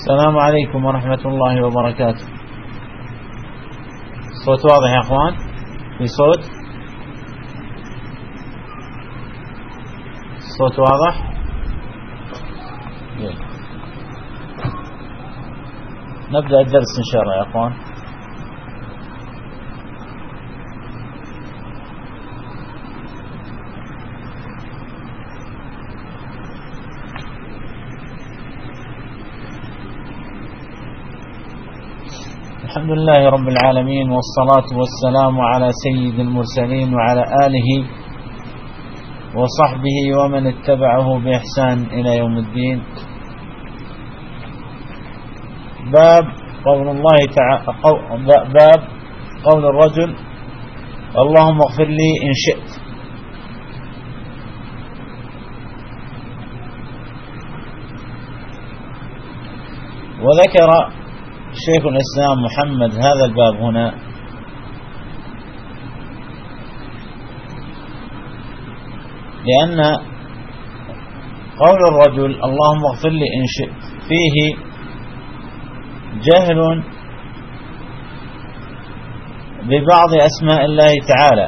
السلام عليكم ورحمة الله وبركاته. صوت واضح يا أخوان؟ في صوت واضح؟ نبدأ الدرس إن شاء الله يا أخوان. الحمد لله رب العالمين، والصلاة والسلام على سيد المرسلين وعلى آله وصحبه ومن اتبعه بإحسان إلى يوم الدين. باب قول الله تعالى، باب قول الرجل اللهم اغفر لي إن شئت. وذكر شيخ الإسلام محمد هذا الباب هنا لأن قول الرجل اللهم اغفر لي إن شئت فيه جهل ببعض أسماء الله تعالى،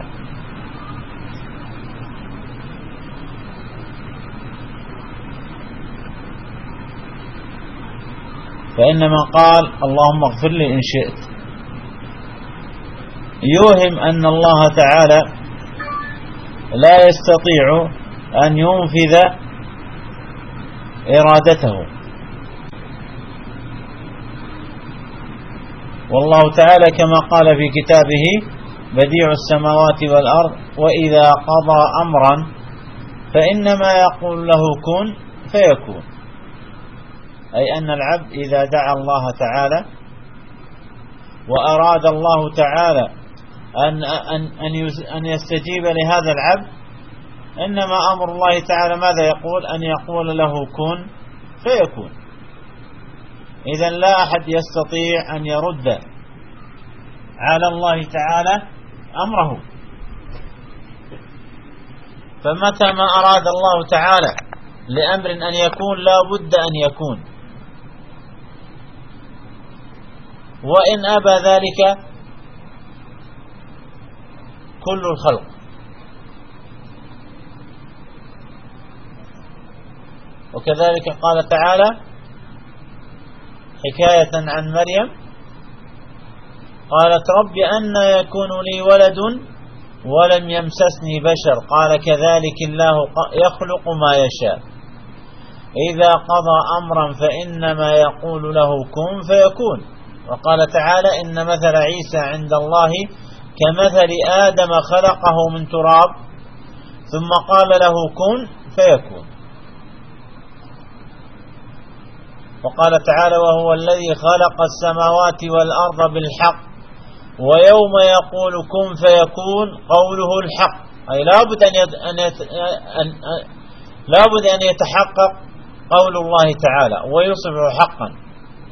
فإنما قال اللهم اغفر لي إن شئت يوهم أن الله تعالى لا يستطيع أن ينفذ إرادته، والله تعالى كما قال في كتابه بديع السماوات والأرض وإذا قضى أمرا فإنما يقول له كن فيكون، أي أن العبد إذا دعا الله تعالى وأراد الله تعالى أن يستجيب لهذا العبد، إنما أمر الله تعالى ماذا يقول؟ أن يقول له كن فيكون. إذن لا أحد يستطيع أن يرد على الله تعالى أمره، فمتى ما أراد الله تعالى لأمر أن يكون لا بد أن يكون، وإن أبى ذلك كل الخلق. وكذلك قال تعالى حكاية عن مريم قالت رب أنى يكون لي ولد ولم يمسسني بشر قال كذلك الله يخلق ما يشاء إذا قضى أمرا فإنما يقول له كن فيكون. وقال تعالى إن مثل عيسى عند الله كمثل آدم خلقه من تراب ثم قال له كن فيكون. وقال تعالى وهو الذي خلق السماوات والأرض بالحق ويوم يقول كن فيكون قوله الحق، أي لابد أن يتحقق قول الله تعالى ويصبح حقا.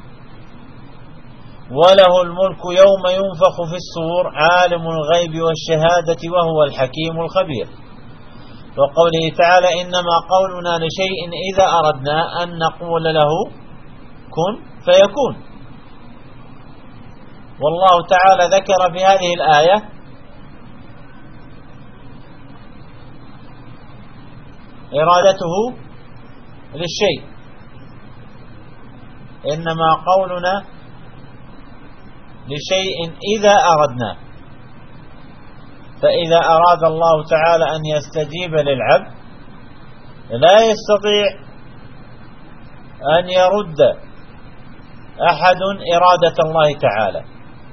وله الملك يوم ينفخ في الصور عالم الغيب والشهادة وهو الحكيم الخبير. وقوله تعالى إنما قولنا لشيء إذا أردنا أن نقول له كن فيكون. والله تعالى ذكر في هذه الآية إرادته للشيء، إنما قولنا لشيء إذا أردنا، فإذا أراد الله تعالى أن يستجيب للعبد لا يستطيع أن يرد أحد إرادة الله تعالى،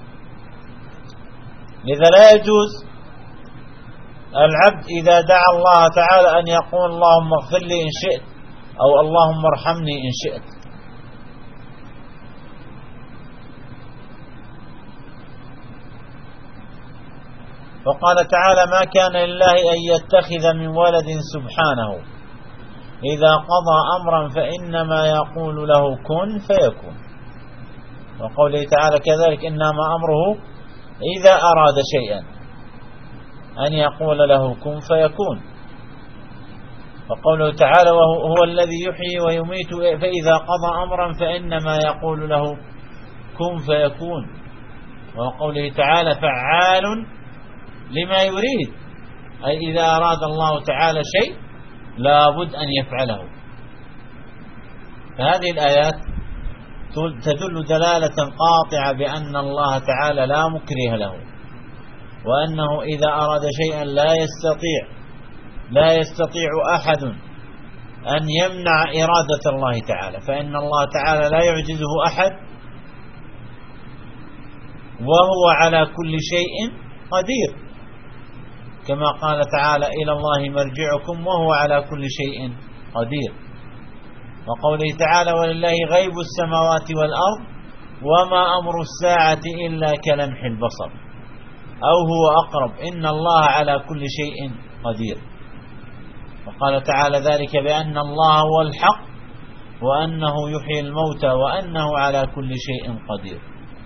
لذا لا يجوز العبد إذا دعا الله تعالى أن يقول اللهم اغفر لي إن شئت أو اللهم ارحمني إن شئت. وقال تعالى ما كان لله أن يتخذ من ولد سبحانه إذا قضى أمرا فإنما يقول له كن فيكون. وقوله تعالى كذلك إنما أمره إذا أراد شيئا أن يقول له كن فيكون. وقوله تعالى وهو الذي يحيي ويميت فإذا قضى أمرا فإنما يقول له كن فيكون. وقوله تعالى فعال لما يريد، أي إذا أراد الله تعالى شيء لابد أن يفعله. فهذه الآيات تدل دلالة قاطعة بأن الله تعالى لا مكره له، وأنه إذا أراد شيئا لا يستطيع أحد أن يمنع إرادة الله تعالى، فإن الله تعالى لا يعجزه أحد، وهو على كل شيء قدير، كما قال تعالى إلى الله مرجعكم وهو على كل شيء قدير. وقوله تعالى ولله غيب السماوات والأرض وما أمر الساعة إلا كلمح البصر أو هو أقرب إن الله على كل شيء قدير. وقال تعالى ذلك بأن الله هو الحق وأنه يحيي الموتى وأنه على كل شيء قدير.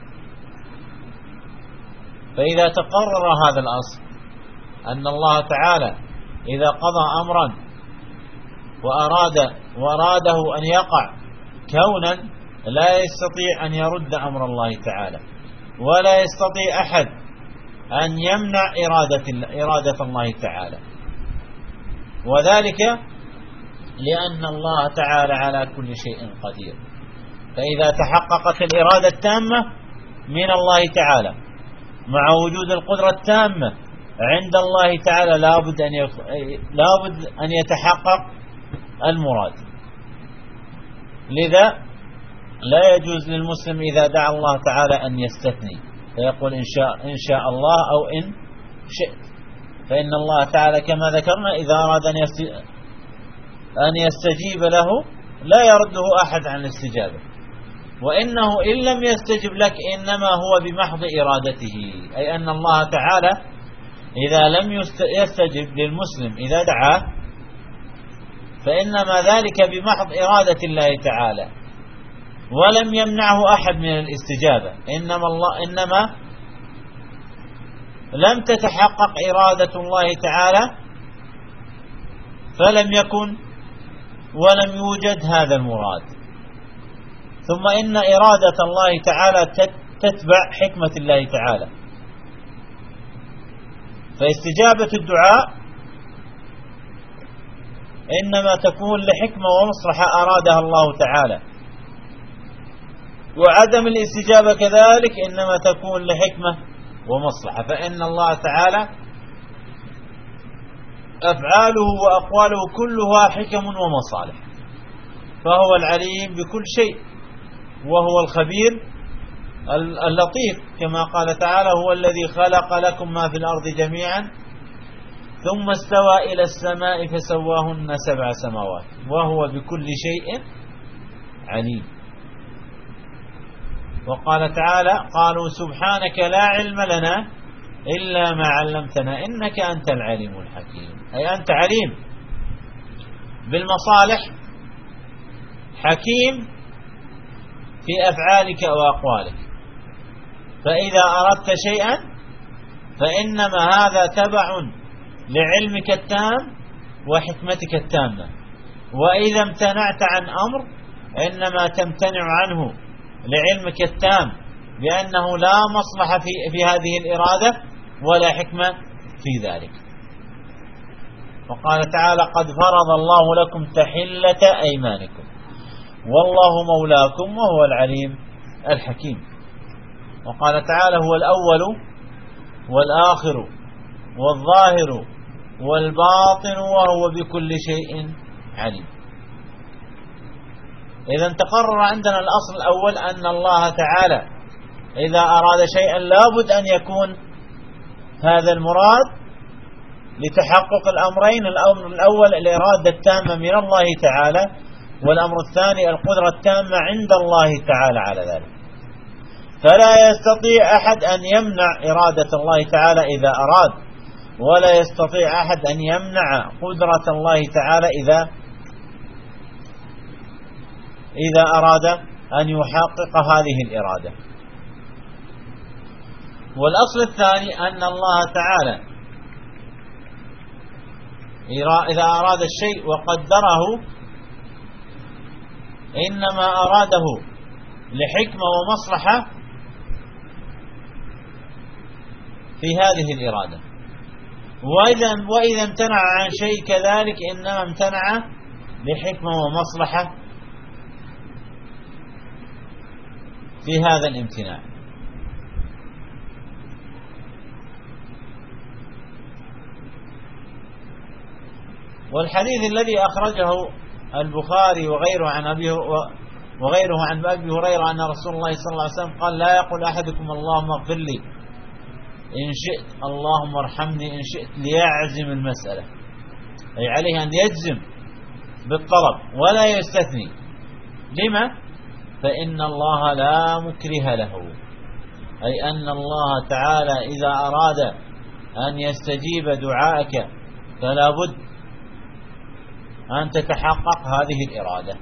فإذا تقرر هذا الأصل أن الله تعالى إذا قضى أمرا وأراده أن يقع كونا لا يستطيع أن يرد أمر الله تعالى، ولا يستطيع أحد أن يمنع إرادة الله تعالى، وذلك لأن الله تعالى على كل شيء قدير. فإذا تحققت الإرادة التامة من الله تعالى مع وجود القدرة التامة عند الله تعالى لابد أن يتحقق المراد. لذا لا يجوز للمسلم إذا دعا الله تعالى أن يستثني فيقول إن شاء الله أو إن شئت، فإن الله تعالى كما ذكرنا إذا أراد أن يستجيب له لا يرده أحد عن الاستجابة، وإنه إن لم يستجب لك إنما هو بمحض إرادته، أي أن الله تعالى إذا لم يستجب للمسلم إذا دعاه فإنما ذلك بمحض إرادة الله تعالى، ولم يمنعه أحد من الاستجابة، إنما لم تتحقق إرادة الله تعالى فلم يكن ولم يوجد هذا المراد. ثم إن إرادة الله تعالى تتبع حكمة الله تعالى، فاستجابة الدعاء إنما تكون لحكمة ومصلحة أرادها الله تعالى، وعدم الاستجابة كذلك إنما تكون لحكمة ومصلحة، فإن الله تعالى أفعاله وأقواله كلها حكم ومصالح، فهو العليم بكل شيء وهو الخبير اللطيف، كما قال تعالى هو الذي خلق لكم ما في الأرض جميعا ثم استوى إلى السماء فسواهن 7 سماوات وهو بكل شيء عليم. وقال تعالى قالوا سبحانك لا علم لنا إلا ما علمتنا إنك أنت العليم الحكيم، أي أنت عليم بالمصالح حكيم في أفعالك وأقوالك، فإذا أردت شيئا فإنما هذا تبع لعلمك التام وحكمتك التامة، وإذا امتنعت عن أمر إنما تمتنع عنه لعلمك التام بأنه لا مصلحة في هذه الإرادة ولا حكمة في ذلك. وقال تعالى قد فرض الله لكم تحلة أيمانكم والله مولاكم وهو العليم الحكيم. وقال تعالى هو الأول والآخر والظاهر والباطن وهو بكل شيء عليم. إذا تقرر عندنا الأصل الأول أن الله تعالى إذا أراد شيئا لابد أن يكون هذا المراد لتحقق الأمرين، الأمر الأول الإرادة التامة من الله تعالى، والأمر الثاني القدرة التامة عند الله تعالى على ذلك. فلا يستطيع أحد أن يمنع إرادة الله تعالى إذا أراد، ولا يستطيع أحد أن يمنع قدرة الله تعالى إذا أراد أن يحقق هذه الإرادة. والأصل الثاني أن الله تعالى إذا أراد الشيء وقدره إنما أراده لحكمة ومصلحة في هذه الإرادة، وإذا امتنع عن شيء كذلك إنما امتنع لحكمة ومصلحة في هذا الامتناع. والحديث الذي أخرجه البخاري وغيره عن أبي هريرة أن رسول الله صلى الله عليه وسلم قال: لا يقول أحدكم اللهم اغفر لي إن شئت، اللهم ارحمني إن شئت، ليعزم المسألة، أي عليه أن يجزم بالطلب ولا يستثني. لما؟ فإن الله لا مكره له، أي أن الله تعالى إذا أراد أن يستجيب دعائك فلا بد أن تتحقق هذه الإرادة.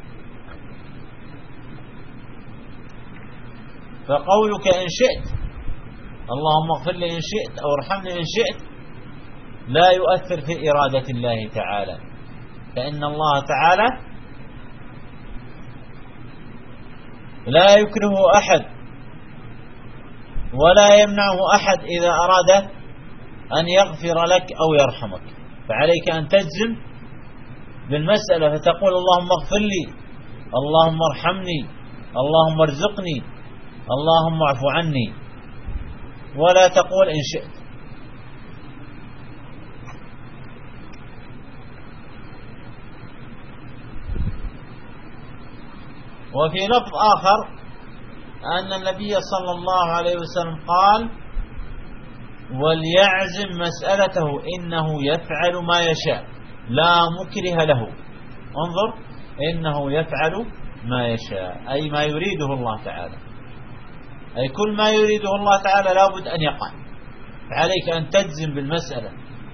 فقولك إن شئت، اللهم اغفر لي إن شئت أو ارحمني إن شئت، لا يؤثر في إرادة الله تعالى، فإن الله تعالى لا يكره أحد ولا يمنعه أحد إذا أراد أن يغفر لك أو يرحمك. فعليك أن تجزم بالمسألة فتقول: اللهم اغفر لي، اللهم ارحمني، اللهم ارزقني، اللهم اعف عني، ولا تقول إن شئت. وفي لفظ آخر أن النبي صلى الله عليه وسلم قال: وليعزم مسألته إنه يفعل ما يشاء لا مكره له. انظر، إنه يفعل ما يشاء، أي ما يريده الله تعالى، أي كل ما يريده الله تعالى لا بد أن يقع. فعليك أن تجزم بالمسألة،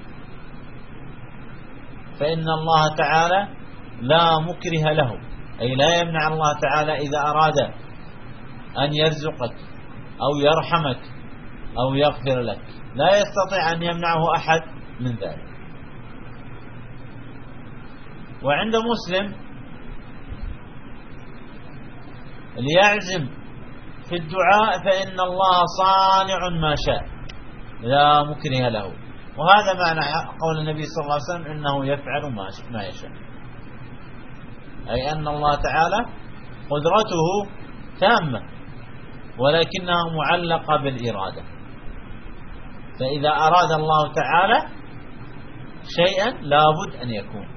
فإن الله تعالى لا مكره له، أي لا يمنع الله تعالى إذا أراد أن يرزقك أو يرحمك أو يغفر لك، لا يستطيع أن يمنعه أحد من ذلك. وعند مسلم: ليعزم في الدعاء فإن الله صانع ما شاء لا مكره له. وهذا معنى قول النبي صلى الله عليه وسلم: إنه يفعل ما يشاء، أي أن الله تعالى قدرته تامة ولكنها معلقة بالإرادة. فإذا أراد الله تعالى شيئا لا بد أن يكون.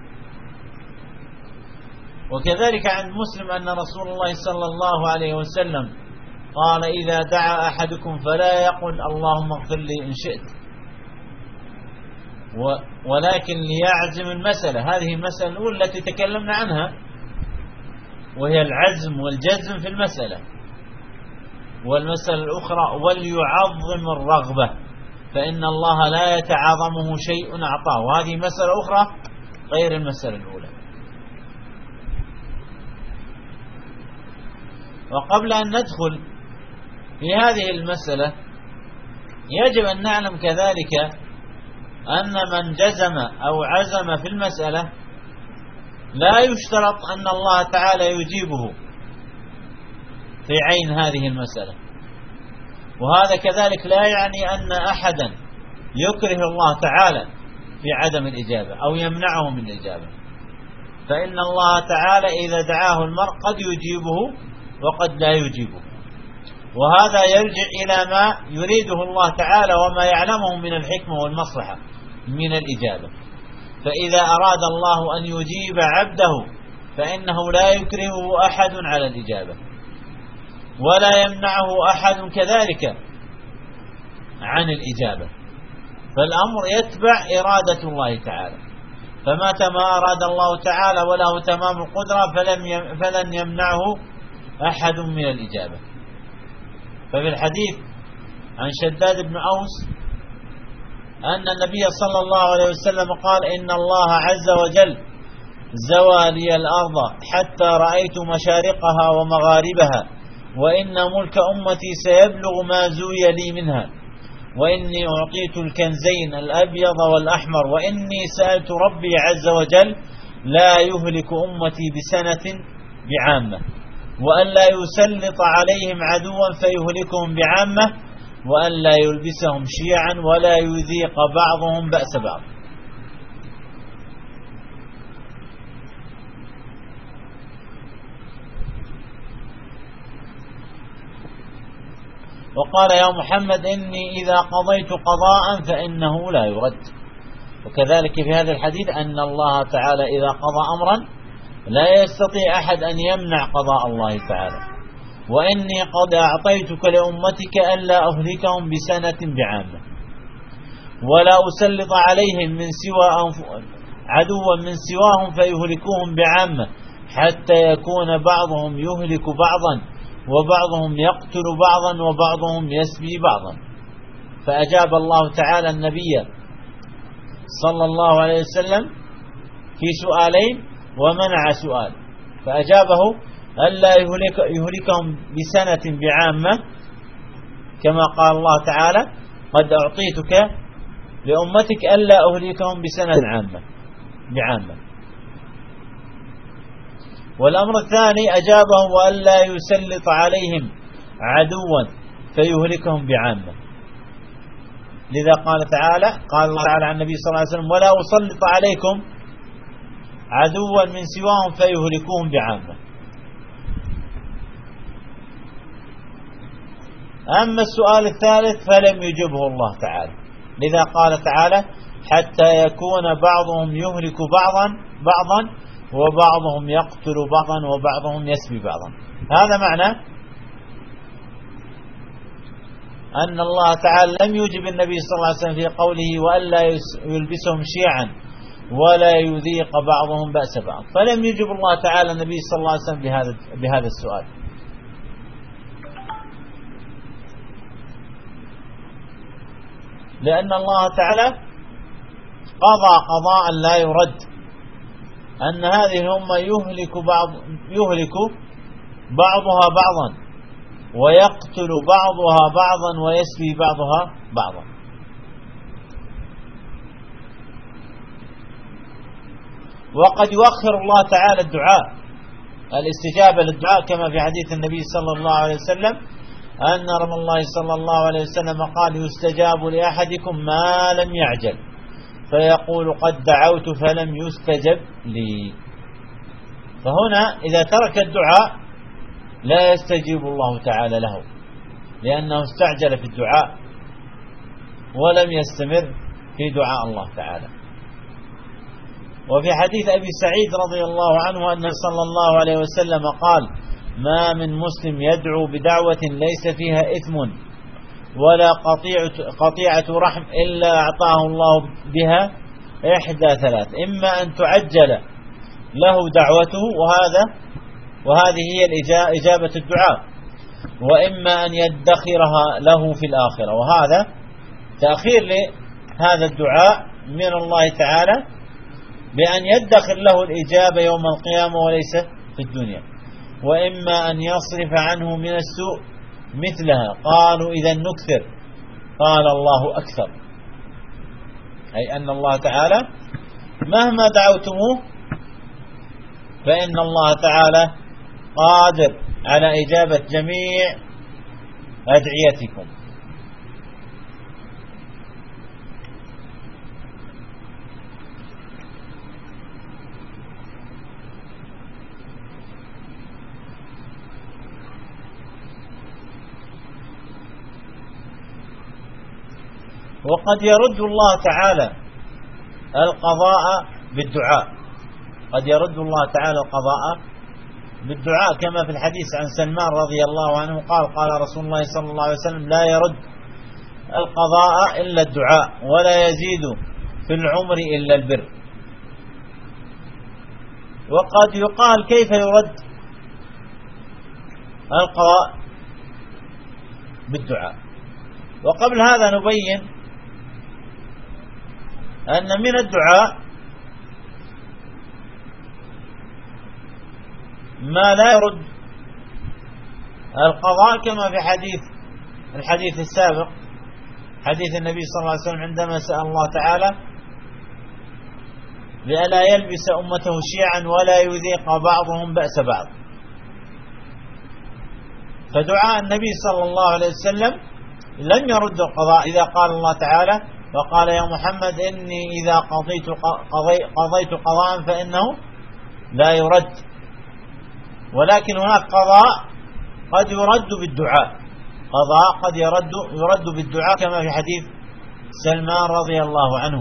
وكذلك عند مسلم أن رسول الله صلى الله عليه وسلم قال: إذا دعا أحدكم فلا يقل اللهم اغفر لي إن شئت، ولكن ليعزم المسألة. هذه المسألة الأولى التي تكلمنا عنها، وهي العزم والجزم في المسألة. والمسألة الأخرى: وليعظم الرغبة، فإن الله لا يتعاظمه شيء أعطاه. وهذه مسألة أخرى غير المسألة الأولى. وقبل أن ندخل في هذه المسألة يجب أن نعلم كذلك أن من جزم أو عزم في المسألة لا يشترط أن الله تعالى يجيبه في عين هذه المسألة. وهذا كذلك لا يعني أن أحدا يكره الله تعالى في عدم الإجابة أو يمنعه من الإجابة، فإن الله تعالى إذا دعاه المرء قد يجيبه وقد لا يجيبه، وهذا يرجع إلى ما يريده الله تعالى وما يعلمه من الحكمة والمصلحة من الإجابة. فإذا أراد الله أن يجيب عبده فإنه لا يكرهه أحد على الإجابة ولا يمنعه أحد كذلك عن الإجابة، فالأمر يتبع إرادة الله تعالى. فمتى ما أراد الله تعالى وله تمام القدرة فلن يمنعه أحد من الإجابة. ففي الحديث عن شداد بن أوس أن النبي صلى الله عليه وسلم قال: إن الله عز وجل زوى لي الأرض حتى رأيت مشارقها ومغاربها، وإن ملك أمتي سيبلغ ما زوي لي منها، وإني أعطيت الكنزين الأبيض والأحمر، وإني سألت ربي عز وجل لا يهلك أمتي بسنة بعامة، وأن لا يسلط عليهم عدوا فيهلكهم بعامة، وأن لا يلبسهم شيعا ولا يذيق بعضهم بأس بعض. وقال يا محمد إني إذا قضيت قضاء فإنه لا يرد. وكذلك في هذا الحديث أن الله تعالى إذا قضى أمرا لا يستطيع أحد أن يمنع قضاء الله تعالى. وإني قد أعطيتك لأمتك ألا أهلكهم بسنة بعامة، ولا أسلط عليهم عدوا من سواهم فيهلكوهم بعامة، حتى يكون بعضهم يهلك بعضا وبعضهم يقتل بعضا وبعضهم يسبي بعضا. فأجاب الله تعالى النبي صلى الله عليه وسلم في سؤالين ومنع سؤال، فأجابه ألا يهلكهم بسنة بعامة، كما قال الله تعالى قد أعطيتك لأمتك ألا أهلكهم بسنة بعامة. والأمر الثاني أجابه وألا يسلط عليهم عدوا فيهلكهم بعامة. لذا قال الله تعالى عن النبي صلى الله عليه وسلم ولا أسلط عليكم عدوا من سواهم فيهلكوهم بعامة. أما السؤال الثالث فلم يجبه الله تعالى، لذا قال تعالى حتى يكون بعضهم يهلك بعضا وبعضهم يقتل بعضا وبعضهم يسبي بعضا. هذا معنى أن الله تعالى لم يجب النبي صلى الله عليه وسلم في قوله وألا يلبسهم شيعا ولا يذيق بعضهم بأس بعض، فلم يجب الله تعالى النبي صلى الله عليه وسلم بهذا السؤال. لأن الله تعالى قضى قضاء لا يرد أن هذه الأمة يهلك بعضها بعضا ويقتل بعضها بعضا ويسبي بعضها بعضا. وقد يؤخر الله تعالى الدعاء الاستجابة للدعاء، كما في حديث النبي صلى الله عليه وسلم أن رسول الله صلى الله عليه وسلم قال يستجاب لأحدكم ما لم يعجل، فيقول قد دعوت فلم يستجب لي. فهنا إذا ترك الدعاء لا يستجيب الله تعالى له، لأنه استعجل في الدعاء ولم يستمر في دعاء الله تعالى. وفي حديث أبي سعيد رضي الله عنه أن صلى الله عليه وسلم قال ما من مسلم يدعو بدعوة ليس فيها إثم ولا قطيعة رحم إلا أعطاه الله بها إحدى ثلاث: إما أن تعجل له دعوته وهذه هي إجابة الدعاء، وإما أن يدخرها له في الآخرة، وهذا تأخير لهذا الدعاء من الله تعالى بأن يدخر له الإجابة يوم القيامة وليس في الدنيا. وإما أن يصرف عنه من السوء مثلها. قالوا إذا نكثر، قال الله أكثر، أي أن الله تعالى مهما دعوتموه فإن الله تعالى قادر على إجابة جميع أدعيتكم. وقد يرد الله تعالى القضاء بالدعاء، قد يرد الله تعالى القضاء بالدعاء، كما في الحديث عن سلمان رضي الله عنه قال رسول الله صلى الله عليه وسلم لا يرد القضاء إلا الدعاء ولا يزيد في العمر إلا البر. وقد يقال كيف يرد القضاء بالدعاء. وقبل هذا نبين أن من الدعاء ما لا يرد القضاء، كما في الحديث السابق حديث النبي صلى الله عليه وسلم عندما سأل الله تعالى لئلا يلبس أمته شيعا ولا يذيق بعضهم بأس بعض. فدعاء النبي صلى الله عليه وسلم لم يرد القضاء إذا قال الله تعالى وقال يا محمد إني إذا قضيت قضاء فإنه لا يرد، ولكن هناك قضاء قد يرد بالدعاء، قضاء قد يرد بالدعاء كما في حديث سلمان رضي الله عنه،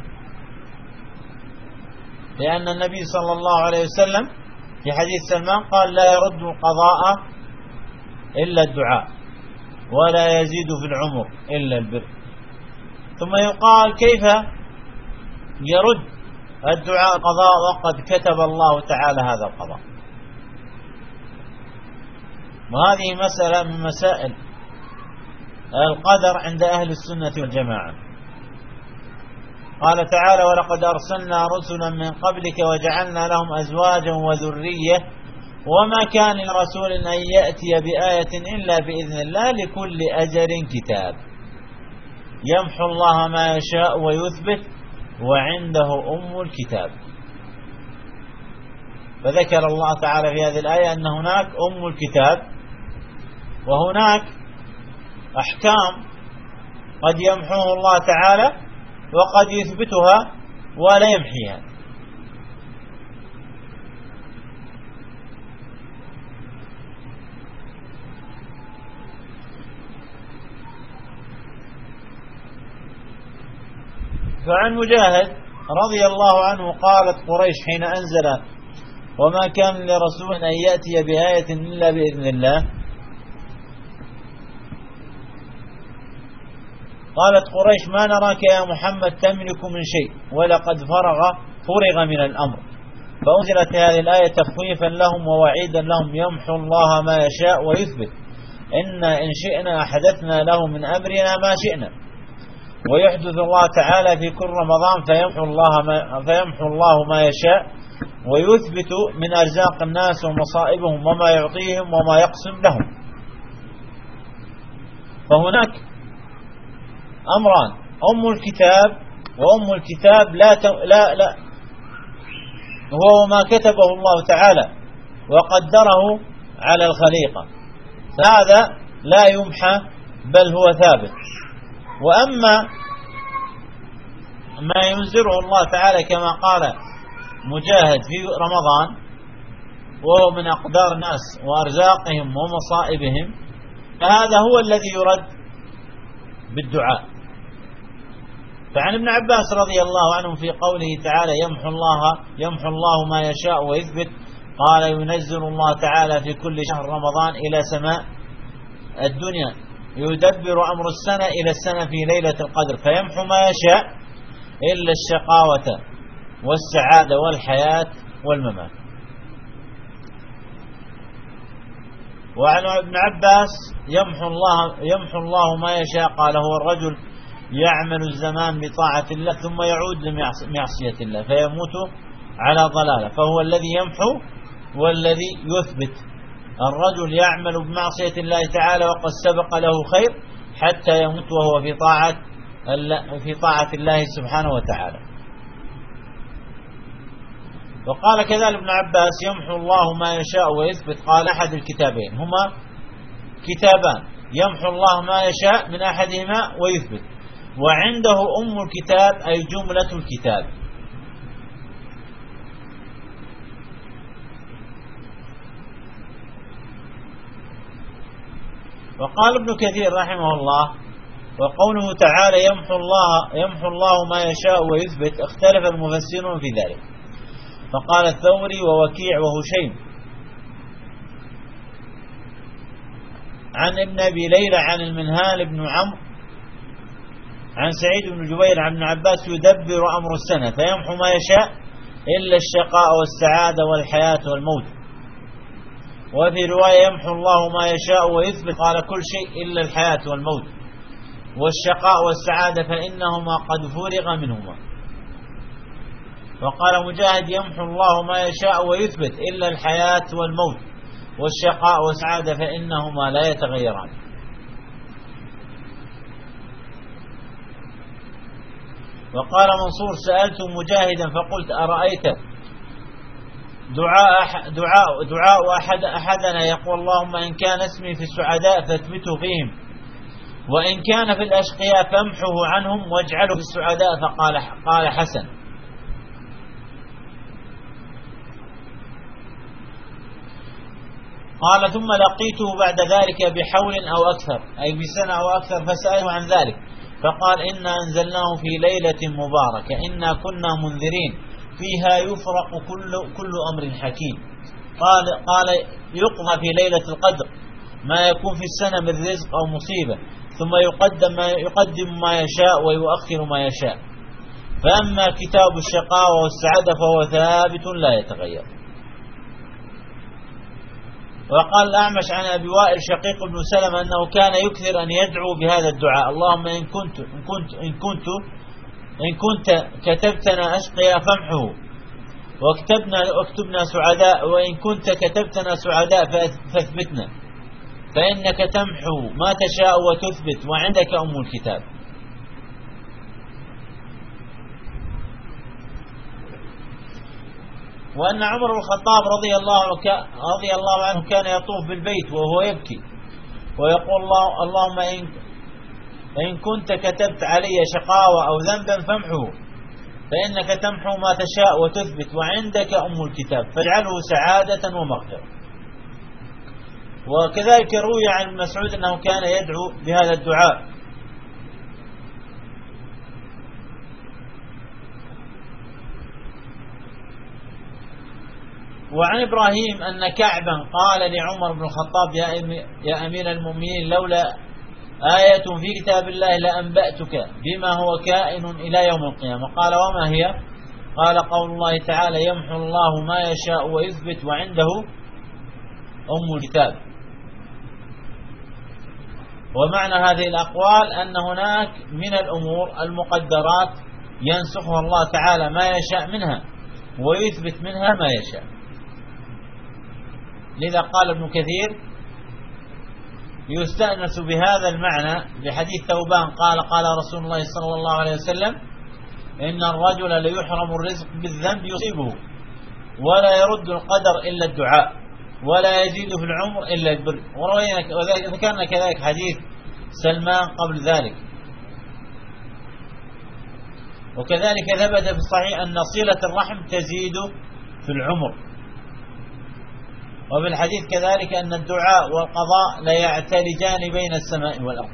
لأن النبي صلى الله عليه وسلم في حديث سلمان قال لا يرد القضاء إلا الدعاء ولا يزيد في العمر إلا البر. ثم يقال كيف يرد الدعاء قضاء وقد كتب الله تعالى هذا القضاء؟ وهذه مسألة من مسائل القدر عند أهل السنة والجماعة. قال تعالى ولقد أرسلنا رسلا من قبلك وجعلنا لهم أزواجا وذرية وما كان لرسول أن يأتي بآية إلا بإذن الله لكل أجل كتاب يمحو الله ما يشاء ويثبت وعنده أم الكتاب. فذكر الله تعالى في هذه الآية أن هناك أم الكتاب، وهناك أحكام قد يمحوه الله تعالى وقد يثبتها ولا يمحيها. فعن مجاهد رضي الله عنه قالت قريش حين أنزل وما كان لرسول أن يأتي بآية إلا بإذن الله، قالت قريش ما نراك يا محمد تملك من شيء ولقد فرغ من الأمر. فأنزلت هذه الآية تخويفا لهم ووعيدا لهم يمحو الله ما يشاء ويثبت إن شئنا أحدثنا له من أمرنا ما شئنا ويحدث الله تعالى في كل رمضان فيمحو الله ما يشاء ويثبت من أرزاق الناس ومصائبهم وما يعطيهم وما يقسم لهم. فهناك أمران، أم الكتاب وأم الكتاب لا هو ما كتبه الله تعالى وقدره على الخليقة، فهذا لا يمحى بل هو ثابت. وأما ما ينزله الله تعالى كما قال مجاهد في رمضان وهو من أقدار الناس وأرزاقهم ومصائبهم، فهذا هو الذي يرد بالدعاء. فعن ابن عباس رضي الله عنه في قوله تعالى يمحو الله ما يشاء ويثبت، قال ينزل الله تعالى في كل شهر رمضان إلى سماء الدنيا يدبر أمر السنة إلى السنة في ليلة القدر فيمحو ما يشاء إلا الشقاوة والسعادة والحياة والممات. وعن ابن عباس يمحو الله ما يشاء قال هو الرجل يعمل الزمان بطاعة الله ثم يعود لمعصية الله فيموت على ضلالة، فهو الذي يمحو والذي يثبت. الرجل يعمل بمعصية الله تعالى وقد سبق له خير حتى يموت وهو في طاعة الله سبحانه وتعالى. وقال كذلك ابن عباس يمحو الله ما يشاء ويثبت، قال أحد الكتابين هما كتابان يمحو الله ما يشاء من أحدهما ويثبت، وعنده أم الكتاب أي جملة الكتاب. وقال ابن كثير رحمه الله وقوله تعالى يمحو الله ما يشاء ويثبت اختلف المفسرون في ذلك، فقال الثوري ووكيع وهشيم عن ابن أبي ليلى عن المنهال بن عمرو عن سعيد بن جبير عن ابن عباس يدبر أمر السنة فيمحو ما يشاء إلا الشقاء والسعادة والحياة والموت. وفي رواية يمحو الله ما يشاء ويثبت قال كل شيء إلا الحياة والموت والشقاء والسعادة فإنهما قد فرغ منهما. وقال مجاهد يمحو الله ما يشاء ويثبت إلا الحياة والموت والشقاء والسعادة فإنهما لا يتغيران. وقال منصور: سألت مجاهدا فقلت: أرأيت دعاء أحدنا يقول: اللهم إن كان اسمي في السعداء فاثبته فيهم، وإن كان في الأشقياء فامحه عنهم واجعله في السعداء. قال حسن. قال: ثم لقيته بعد ذلك بحول أو أكثر، أي بسنة أو أكثر، فسأله عن ذلك فقال: إنا أنزلناه في ليلة مباركة إنا كنا منذرين فيها يفرق كل أمر حكيم. قال: يقضى في ليلة القدر ما يكون في السنة من رزق أو مصيبة، ثم يقدم ما يشاء ويؤخر ما يشاء، فأما كتاب الشقاوة والسعادة فهو ثابت لا يتغير. وقال الأعمش عن أبي وائل شقيق بن سلمة أنه كان يكثر أن يدعو بهذا الدعاء: اللهم إن كنت كتبتنا أشقياء فامحه، واكتبنا سعداء، وإن كنت كتبتنا سعداء فاثبتنا، فإنك تمحو ما تشاء وتثبت وعندك أم الكتاب. وأن عمر بن الخطاب رضي الله عنه كان يطوف بالبيت وهو يبكي ويقول: اللهم إن كنت كتبت علي شقاوة أو ذنبا فامحه، فإنك تمحو ما تشاء وتثبت وعندك أم الكتاب، فاجعله سعادة ومغفرة. وكذلك روي عن ابن مسعود أنه كان يدعو بهذا الدعاء. وعن إبراهيم أن كعبا قال لعمر بن الخطاب: يا أمير المؤمنين، لولا آية في كتاب الله لأنبأتك بما هو كائن إلى يوم القيامة. قال: وما هي؟ قال: قول الله تعالى: يمحو الله ما يشاء ويثبت وعنده أم الكتاب. ومعنى هذه الأقوال أن هناك من الأمور المقدرات ينسخها الله تعالى ما يشاء منها ويثبت منها ما يشاء. لذا قال ابن كثير: يستأنس بهذا المعنى بحديث ثوبان قال رسول الله صلى الله عليه وسلم: إن الرجل ليحرم الرزق بالذنب يصيبه، ولا يرد القدر إلا الدعاء، ولا يزيد في العمر إلا البر. وذكرنا كذلك حديث سلمان قبل ذلك. وكذلك ثبت في الصحيح أن صلة الرحم تزيد في العمر. وفي الحديث كذلك أن الدعاء والقضاء لا يعتلجان بين السماء والأرض.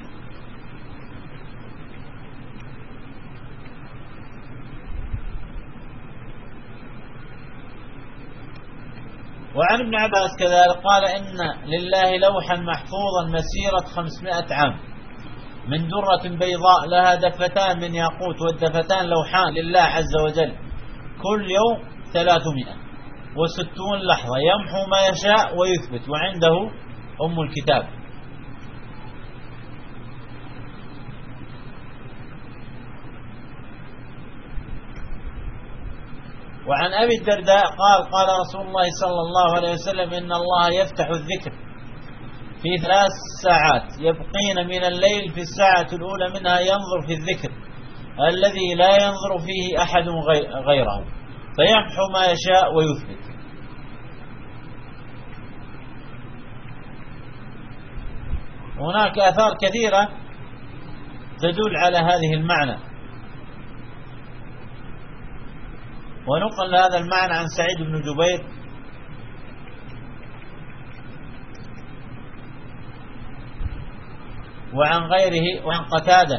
وعن ابن عباس كذلك قال: إن لله لوحا محفوظا مسيرة 500 عام من درة بيضاء لها دفتان من ياقوت، والدفتان لوحان لله عز وجل، كل يوم 360 لحظة، يمحو ما يشاء ويثبت وعنده أم الكتاب. وعن أبي الدرداء قال رسول الله صلى الله عليه وسلم: إن الله يفتح الذكر في 3 ساعات يبقين من الليل، في الساعة الأولى منها ينظر في الذكر الذي لا ينظر فيه أحد غيره، فيمحو ما يشاء ويثبت. هناك آثار كثيرة تدل على هذه المعنى. ونقل هذا المعنى عن سعيد بن جبير وعن غيره وعن قتادة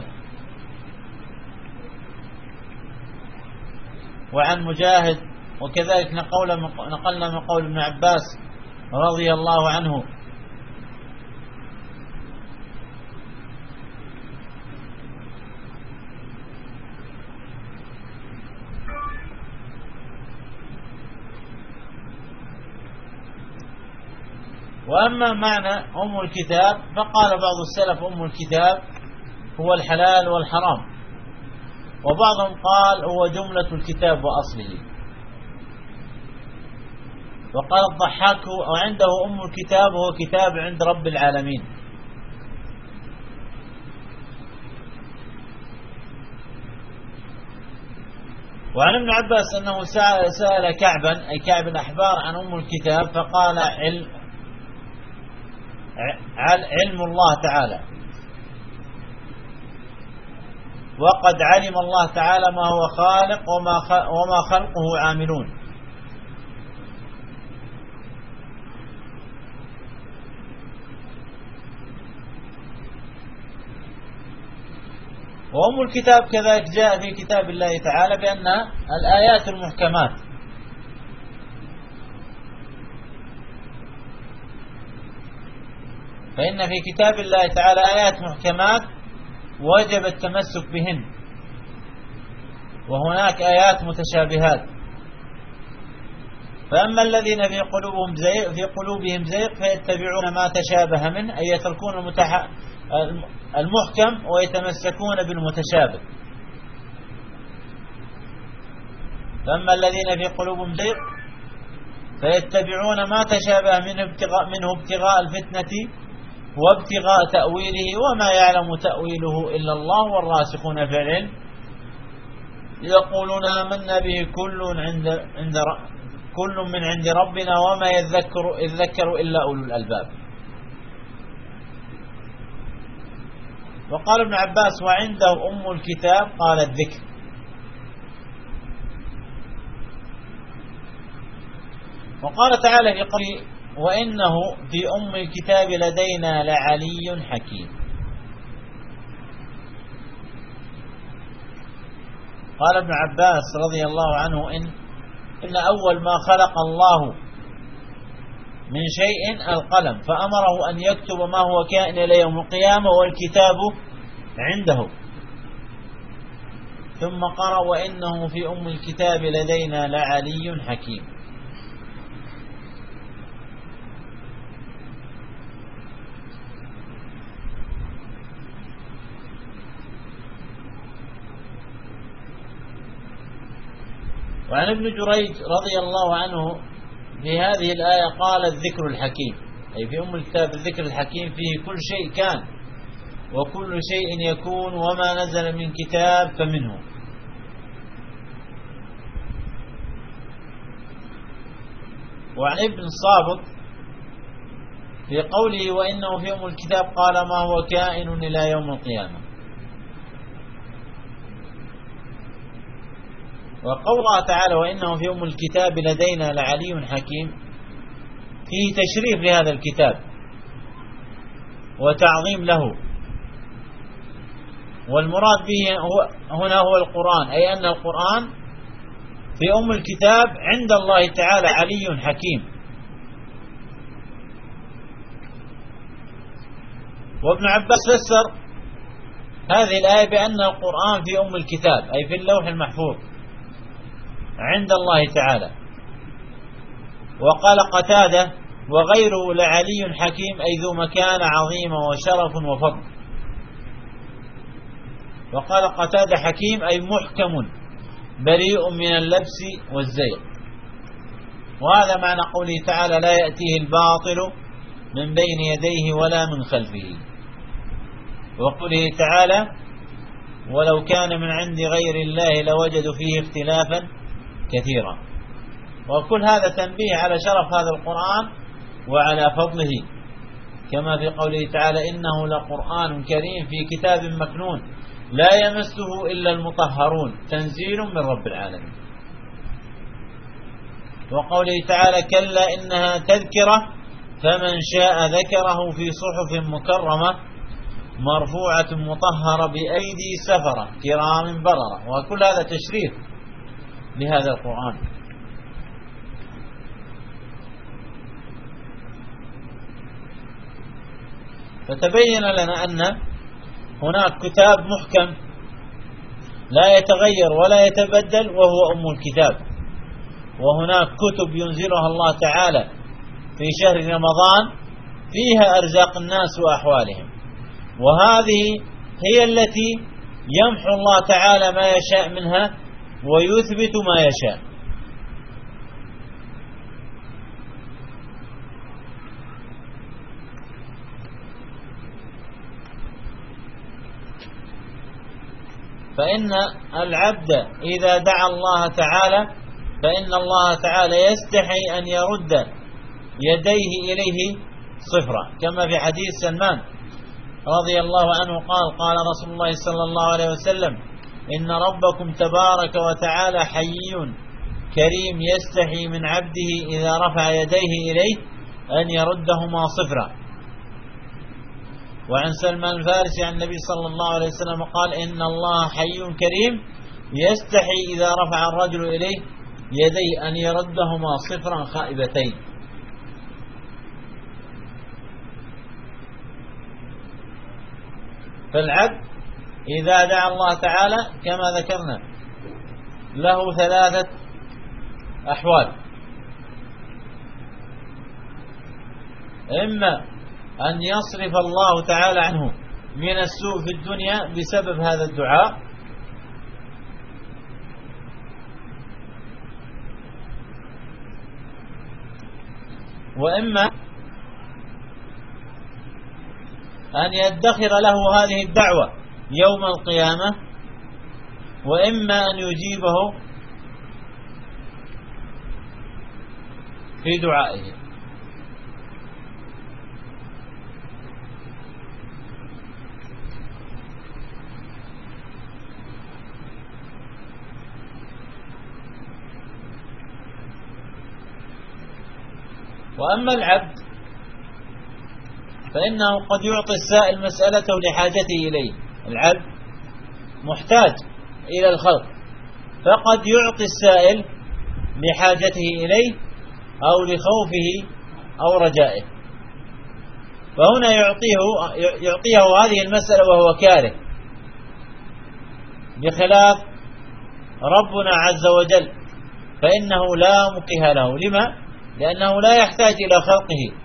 وعن مجاهد. وكذلك نقلنا من قول ابن عباس رضي الله عنه. وأما معنى أم الكتاب فقال بعض السلف: أم الكتاب هو الحلال والحرام، وبعضهم قال هو جملة الكتاب وأصله. وقال الضحاك: وعنده أم الكتاب هو كتاب عند رب العالمين. وعن ابن عباس أنه سأل كعبا أي كعب الأحبار عن أم الكتاب فقال علم الله تعالى، وقد علم الله تعالى ما هو خالق وما خلقه عاملون. وأم الكتاب كذلك جاء في كتاب الله تعالى بأن الآيات المحكمات، فإن في كتاب الله تعالى آيات محكمات وجب التمسك بهن، وهناك آيات متشابهات. فأما الذين في قلوبهم زيغ فيتبعون ما تشابه منه، أي يتركون المحكم ويتمسكون بالمتشابه. فأما الذين في قلوبهم زيغ فيتبعون ما تشابه منه ابتغاء الفتنة وابتغاء تأويله وما يعلم تأويله إلا الله والراسخون في العلم يقولون آمنا به كل من عند ربنا وما يذكر إلا أولو الألباب. وقال ابن عباس وعنده أم الكتاب قال الذكر. وقال تعالى في قوله وإنه في أم الكتاب لدينا لعلي حكيم. قال ابن عباس رضي الله عنه إن أول ما خلق الله من شيء القلم، فأمره أن يكتب ما هو كائن إلى يوم القيامة والكتاب عنده، ثم قرأ وإنه في أم الكتاب لدينا لعلي حكيم. وعن ابن جريج رضي الله عنه في هذه الآية قال الذكر الحكيم، أي في أم الكتاب الذكر الحكيم فيه كل شيء كان وكل شيء يكون وما نزل من كتاب فمنه. وعن ابن الصابط في قوله وإنه في أم الكتاب قال ما هو كائن إلى يوم القيامة. وقول الله تعالى وإنه في أم الكتاب لدينا لعلي حكيم فيه تشريف لهذا الكتاب وتعظيم له، والمراد به هنا هو القرآن، أي أن القرآن في أم الكتاب عند الله تعالى علي حكيم. وابن عباس فسر هذه الآية بأن القرآن في أم الكتاب أي في اللوح المحفوظ عند الله تعالى. وقال قتادة وغيره لعلي حكيم أي ذو مكان عظيم وشرف وفضل. وقال قتادة حكيم أي محكم بريء من اللبس والزيغ. وهذا معنى قوله تعالى لا يأتيه الباطل من بين يديه ولا من خلفه. وقوله تعالى ولو كان من عند غير الله لوجدوا فيه اختلافا كثيرا. وكل هذا تنبيه على شرف هذا القرآن وعلى فضله، كما في قوله تعالى إنه لقرآن كريم في كتاب مكنون لا يمسه إلا المطهرون تنزيل من رب العالمين. وقوله تعالى كلا إنها تذكرة فمن شاء ذكره في صحف مكرمة مرفوعة مطهرة بأيدي سفرة كرام بررة. وكل هذا تشريف لهذا القرآن. فتبين لنا أن هناك كتاب محكم لا يتغير ولا يتبدل وهو أم الكتاب، وهناك كتب ينزلها الله تعالى في شهر رمضان فيها أرزاق الناس وأحوالهم، وهذه هي التي يمحو الله تعالى ما يشاء منها ويثبت ما يشاء. فإن العبد إذا دعا الله تعالى فإن الله تعالى يستحي أن يرد يديه إليه صفرا، كما في حديث سلمان رضي الله عنه قال: قال رسول الله صلى الله عليه وسلم: إن ربكم تبارك وتعالى حيي كريم يستحي من عبده إذا رفع يديه إليه أن يردهما صفرا. وعن سلمان الفارسي عن النبي صلى الله عليه وسلم قال: إن الله حي كريم يستحي إذا رفع الرجل إليه يديه أن يردهما صفرا خائبتين. فالعبد إذا دعا الله تعالى كما ذكرنا له ثلاثة أحوال: إما أن يصرف الله تعالى عنه من السوء في الدنيا بسبب هذا الدعاء، وإما أن يدخر له هذه الدعوة يوم القيامة، وإما أن يجيبه في دعائه. وأما العبد فإنه قد يعطي السائل مسألته لحاجته إليه. العبد محتاج إلى الخلق، فقد يعطي السائل لحاجته إليه أو لخوفه أو رجائه، فهنا يعطيه هذه المسألة وهو كاره، بخلاف ربنا عز وجل فإنه لا مكره له. لما؟ لأنه لا يحتاج إلى خلقه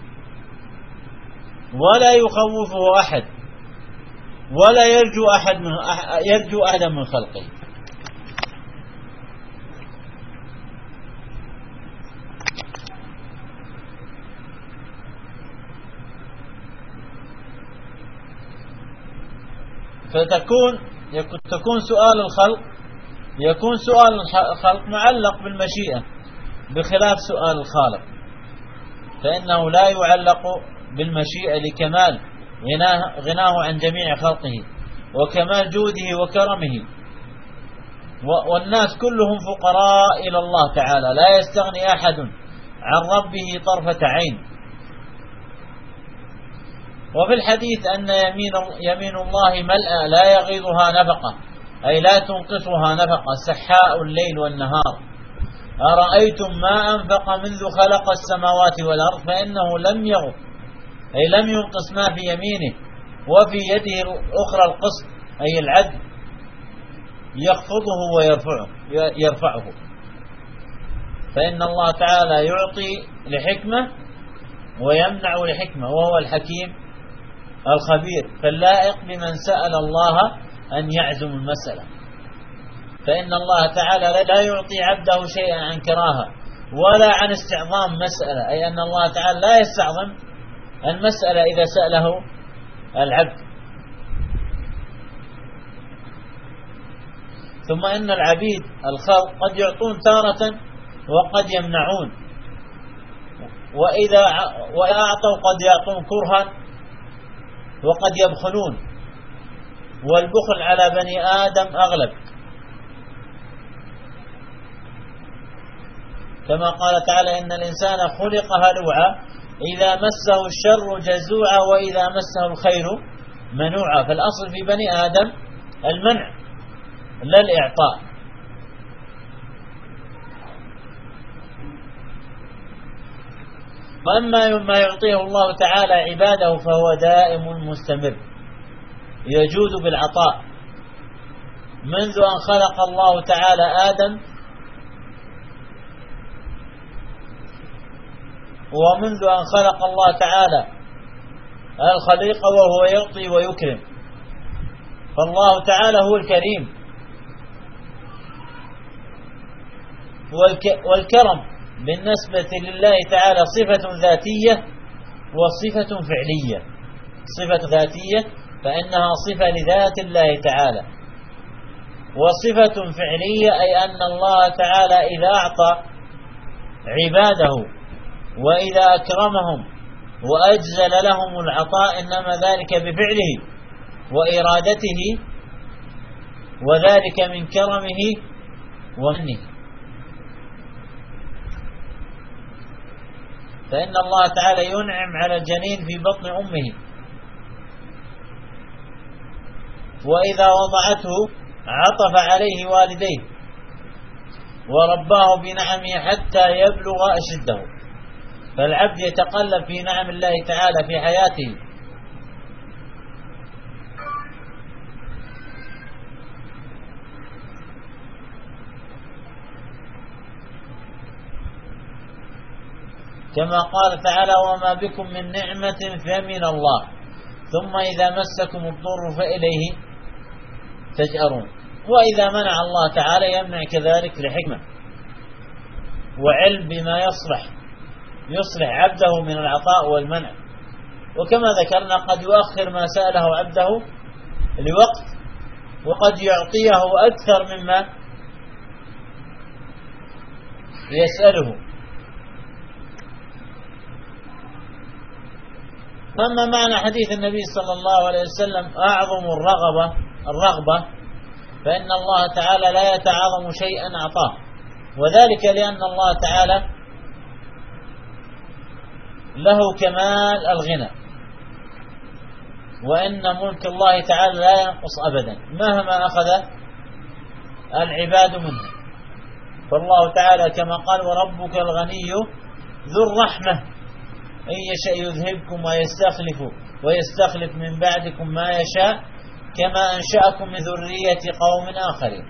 ولا يخوفه أحد ولا يرجو أحدا من خلقه. فتكون سؤال الخلق معلق بالمشيئة، بخلاف سؤال الخالق فإنه لا يعلق بالمشيئة لكمال غناه عن جميع خلقه وكمال جوده وكرمه. والناس كلهم فقراء إلى الله تعالى، لا يستغني أحد عن ربه طرفة عين. وفي الحديث أن يمين الله ملأى لا يغيضها نفقة، أي لا تنقصها نفقة، سحاء الليل والنهار. أرأيتم ما أنفق منذ خلق السماوات والأرض فإنه لم يغض، أي لم ينقص ما في يمينه، وفي يده الأخرى القسط أي العدل، يخفضه ويرفعه. فإن الله تعالى يعطي لحكمة ويمنع لحكمة، وهو الحكيم الخبير. فاللائق بمن سأل الله أن يعزم المسألة. فإن الله تعالى لا يعطي عبده شيئا عن كراهة ولا عن استعظام مسألة، أي أن الله تعالى لا يستعظم المسألة إذا سأله العبد. ثم إن العبيد الخلق قد يعطون تارة وقد يمنعون، وإذا أعطوا قد يعطون كرها وقد يبخلون، والبخل على بني آدم أغلب، كما قال تعالى: إن الإنسان خلق هلوعا إذا مسه الشر جزوعا وإذا مسه الخير منوعا. فالأصل في بني آدم المنع لا الإعطاء. وأما ما يعطيه الله تعالى عباده فهو دائم مستمر، يجود بالعطاء منذ أن خلق الله تعالى آدم، ومنذ أن خلق الله تعالى الخليقة وهو يعطي ويكرم. فالله تعالى هو الكريم، والكرم بالنسبة لله تعالى صفة ذاتية وصفة فعلية. صفة ذاتية فإنها صفة لذات الله تعالى، وصفة فعلية أي أن الله تعالى إذا أعطى عباده وإذا أكرمهم وأجزل لهم العطاء إنما ذلك بفعله وإرادته، وذلك من كرمه ومنه. فإن الله تعالى ينعم على الجنين في بطن أمه، وإذا وضعته عطف عليه والديه ورباه بنعمه حتى يبلغ أشده. فالعبد يتقلب في نعم الله تعالى في حياته، كما قال تعالى وما بكم من نعمة فمن الله ثم إذا مسكم الضر فإليه تجأرون. وإذا منع الله تعالى يمنع كذلك لحكمة وعلم بما يصلح عبده من العطاء والمنع. وكما ذكرنا قد يؤخر ما سأله عبده لوقت، وقد يعطيه أكثر مما يسأله. أما معنى حديث النبي صلى الله عليه وسلم أعظم الرغبة فإن الله تعالى لا يتعاظم شيئا أعطاه، وذلك لأن الله تعالى له كمال الغنى، وإن ملك الله تعالى لا ينقص أبدا مهما أخذ العباد منه. فالله تعالى كما قال وربك الغني ذو الرحمة إن يشاء يذهبكم ويستخلف من بعدكم ما يشاء كما أنشأكم من ذرية قوم آخرين.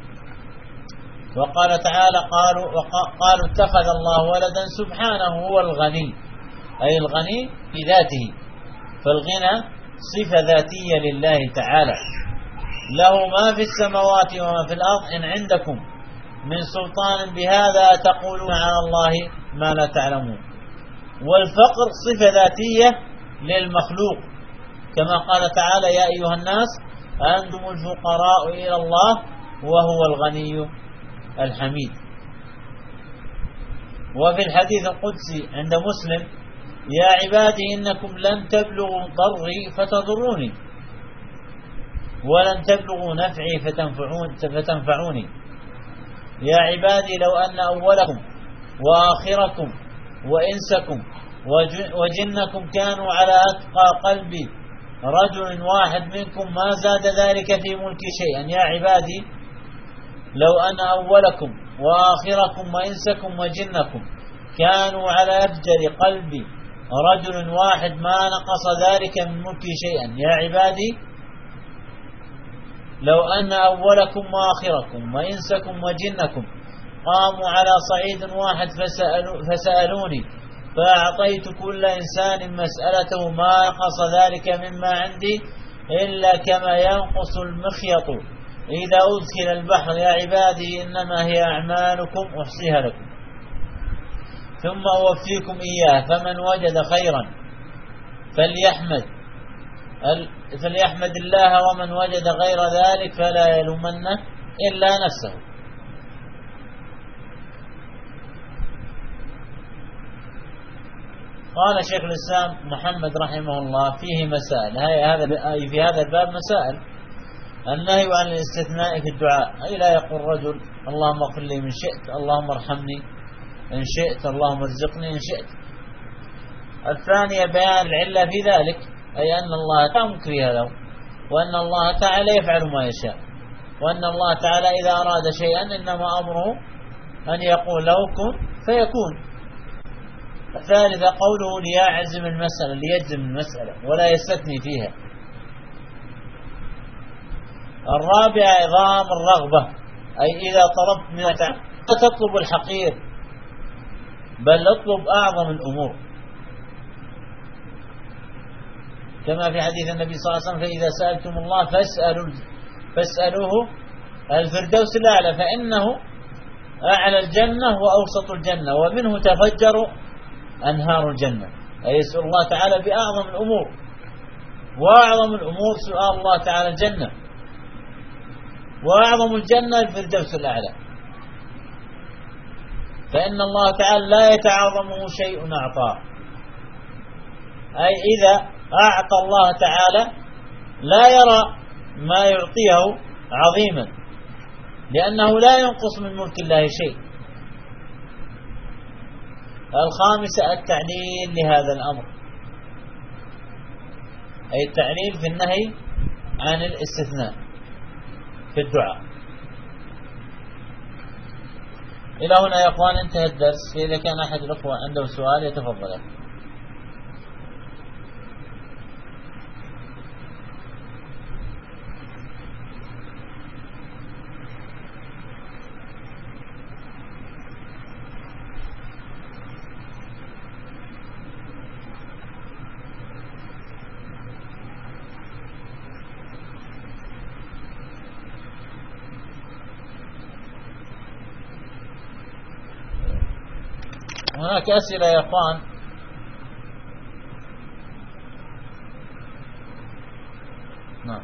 وقال تعالى قالوا اتخذ الله ولدا سبحانه هو الغني، أي الغني بذاته. فالغنى صفة ذاتية لله تعالى، له ما في السماوات وما في الأرض إن عندكم من سلطان بهذا تقولون على الله ما لا تعلمون. والفقر صفة ذاتية للمخلوق، كما قال تعالى يا أيها الناس أنتم الفقراء إلى الله وهو الغني الحميد. وفي الحديث القدسي عند مسلم يا عبادي إنكم لن تبلغوا ضري فتضروني ولن تبلغوا نفعي فتنفعوني. يا عبادي لو أن أولكم وآخركم وإنسكم وجنكم كانوا على أتقى قلب رجل واحد منكم ما زاد ذلك في ملكي شيئا. يا عبادي لو أن أولكم وآخركم وإنسكم وجنكم كانوا على أفجر قلب رجل واحد ما نقص ذلك من ملكي شيئا. يا عبادي لو أن أولكم وآخركم وإنسكم وجنكم قاموا على صعيد واحد فسألوني فأعطيت كل إنسان مسألته ما نقص ذلك مما عندي إلا كما ينقص المخيط إذا أدخل البحر. يا عبادي إنما هي أعمالكم أحصيها لكم ثم أوفيكم إياه. فمن وجد خيرا فليحمد الله ومن وجد غير ذلك فلا يلومن إلا نفسه. قال شيخ الإسلام محمد رحمه الله فيه مسائل، في هذا الباب مسائل. النهي عن الاستثناء في الدعاء، أي لا يقول رجل اللهم اغفر لي من شئت، اللهم ارحمني إن شئت، اللهم ارزقني إن شئت. الثانية بيان العلة في ذلك، أي أن الله لا مكره له، وأن الله تعالى يفعل ما يشاء، وأن الله تعالى إذا أراد شيئا إنما أمره أن يقول له كن فيكون. الثالثة قوله ليعزم المسألة، ليجزم المسألة ولا يستثني فيها. الرابعة عظام الرغبة، أي إذا طلبت من لا تطلب الحقير بل اطلب أعظم الأمور، كما في حديث النبي صلى الله عليه وسلم فإذا سألتم الله فاسألوه الفردوس الأعلى فإنه أعلى الجنة وأوسط الجنة ومنه تفجر أنهار الجنة. أي يسأل الله تعالى بأعظم الأمور، وأعظم الأمور سؤال الله تعالى الجنة. وأعظم الجنة الفردوس الأعلى. فإن الله تعالى لا يتعاظمه شيء أعطاه، أي إذا أعطى الله تعالى لا يرى ما يعطيه عظيما، لأنه لا ينقص من ملك الله شيء. الخامسة التعليل لهذا الأمر، أي التعليل في النهي عن الاستثناء في الدعاء. إلى هنا يا أخوان انتهى الدرس. إذا كان أحد الأخوة عنده سؤال يتفضل. هناك أسئلة يا أخوان. نعم.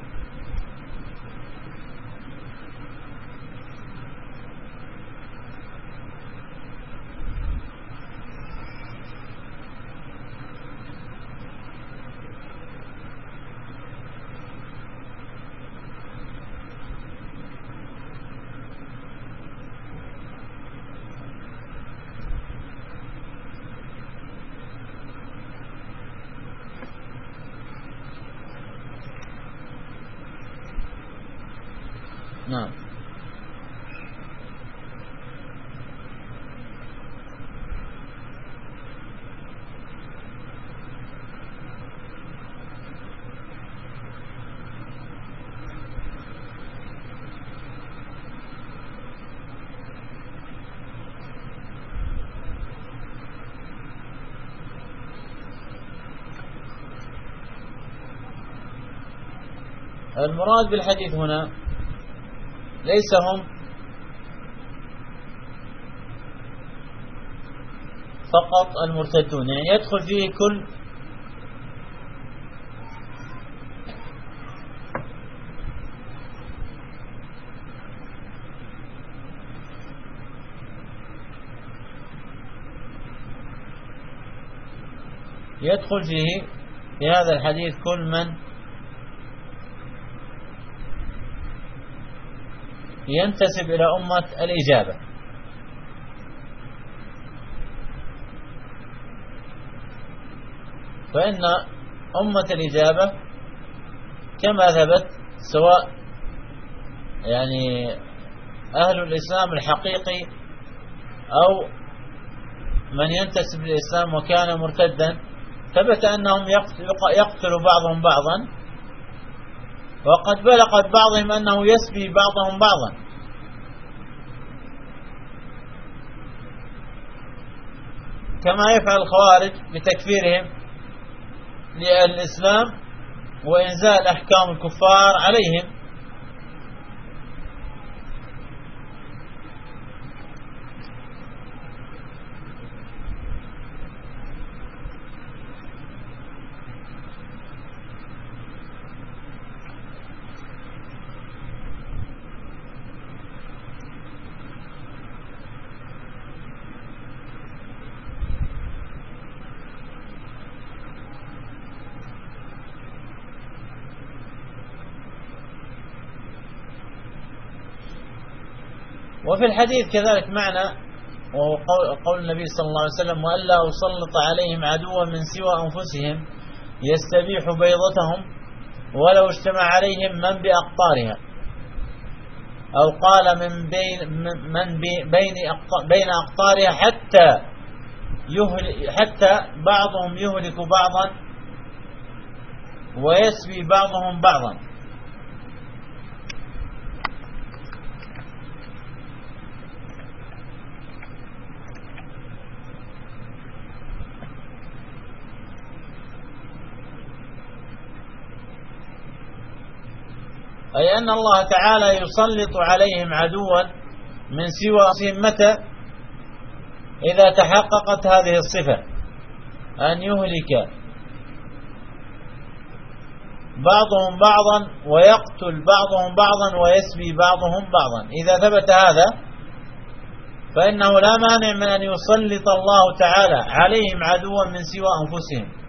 نعم. المراد بالحديث هنا ليس هم فقط المرتدون، يعني يدخل فيه كل يدخل فيه في هذا الحديث كل من ينتسب إلى أمة الإجابة. فإن أمة الإجابة كما ثبت سواء يعني أهل الإسلام الحقيقي أو من ينتسب للإسلام وكان مرتدا، ثبت أنهم يقتل بعضهم بعضا، وقد بلغت بعضهم أنه يسبي بعضهم بعضا. كما يفعل الخوارج بتكفيرهم للإسلام وإنزال أحكام الكفار عليهم. وفي الحديث كذلك معنى، وهو قول النبي صلى الله عليه وسلم: وألا أسلط عليهم عدوا من سوى أنفسهم يستبيح بيضتهم ولو اجتمع عليهم من بأقطارها، أو قال بين أقطارها حتى بعضهم يهلك بعضا ويسبي بعضهم بعضا. أي أن الله تعالى يسلط عليهم عدوا من سوى أنفسهم متى؟ إذا تحققت هذه الصفة، أن يهلك بعضهم بعضا ويقتل بعضهم بعضا ويسبي بعضهم بعضا. إذا ثبت هذا فإنه لا مانع من أن يسلط الله تعالى عليهم عدوا من سوى أنفسهم.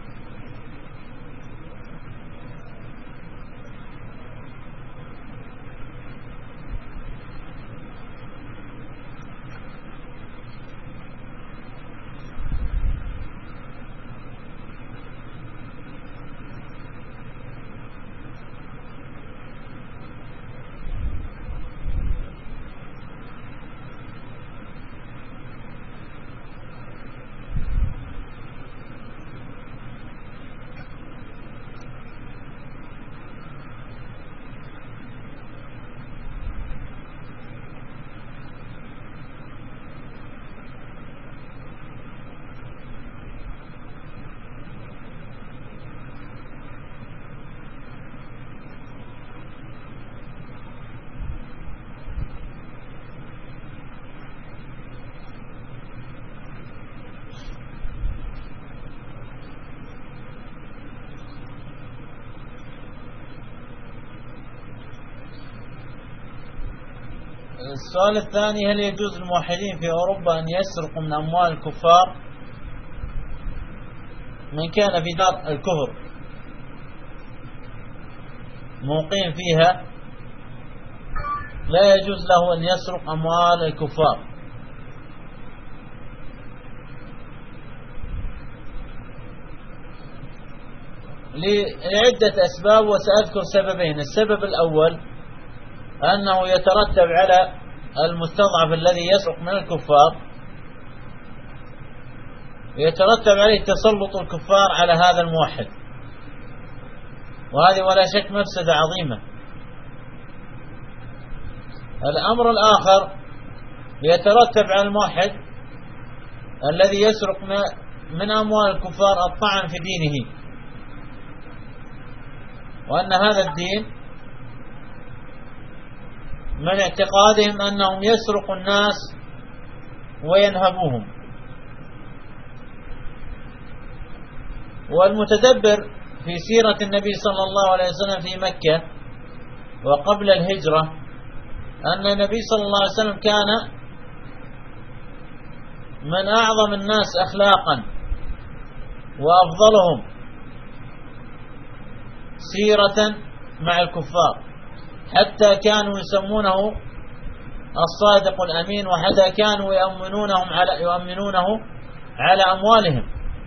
السؤال الثاني: هل يجوز للموحدين في أوروبا أن يسرقوا من أموال الكفار من كان في دار الكفر مقيم فيها؟ لا يجوز له أن يسرق أموال الكفار، لعدة أسباب، وسأذكر سببين. السبب الأول أنه يترتب على المستضعف الذي يسرق من الكفار، يترتب عليه تسلط الكفار على هذا الموحد، وهذه ولا شك مفسدة عظيمة. الأمر الآخر يترتب على الموحد الذي يسرق من أموال الكفار الطعن في دينه، وأن هذا الدين من اعتقادهم أنهم يسرقوا الناس وينهبوهم. والمتدبر في سيرة النبي صلى الله عليه وسلم في مكة وقبل الهجرة أن النبي صلى الله عليه وسلم كان من أعظم الناس أخلاقا وأفضلهم سيرة مع الكفار، حتى كانوا يسمونه الصادق الأمين، وحتى كانوا يؤمنونه على أموالهم.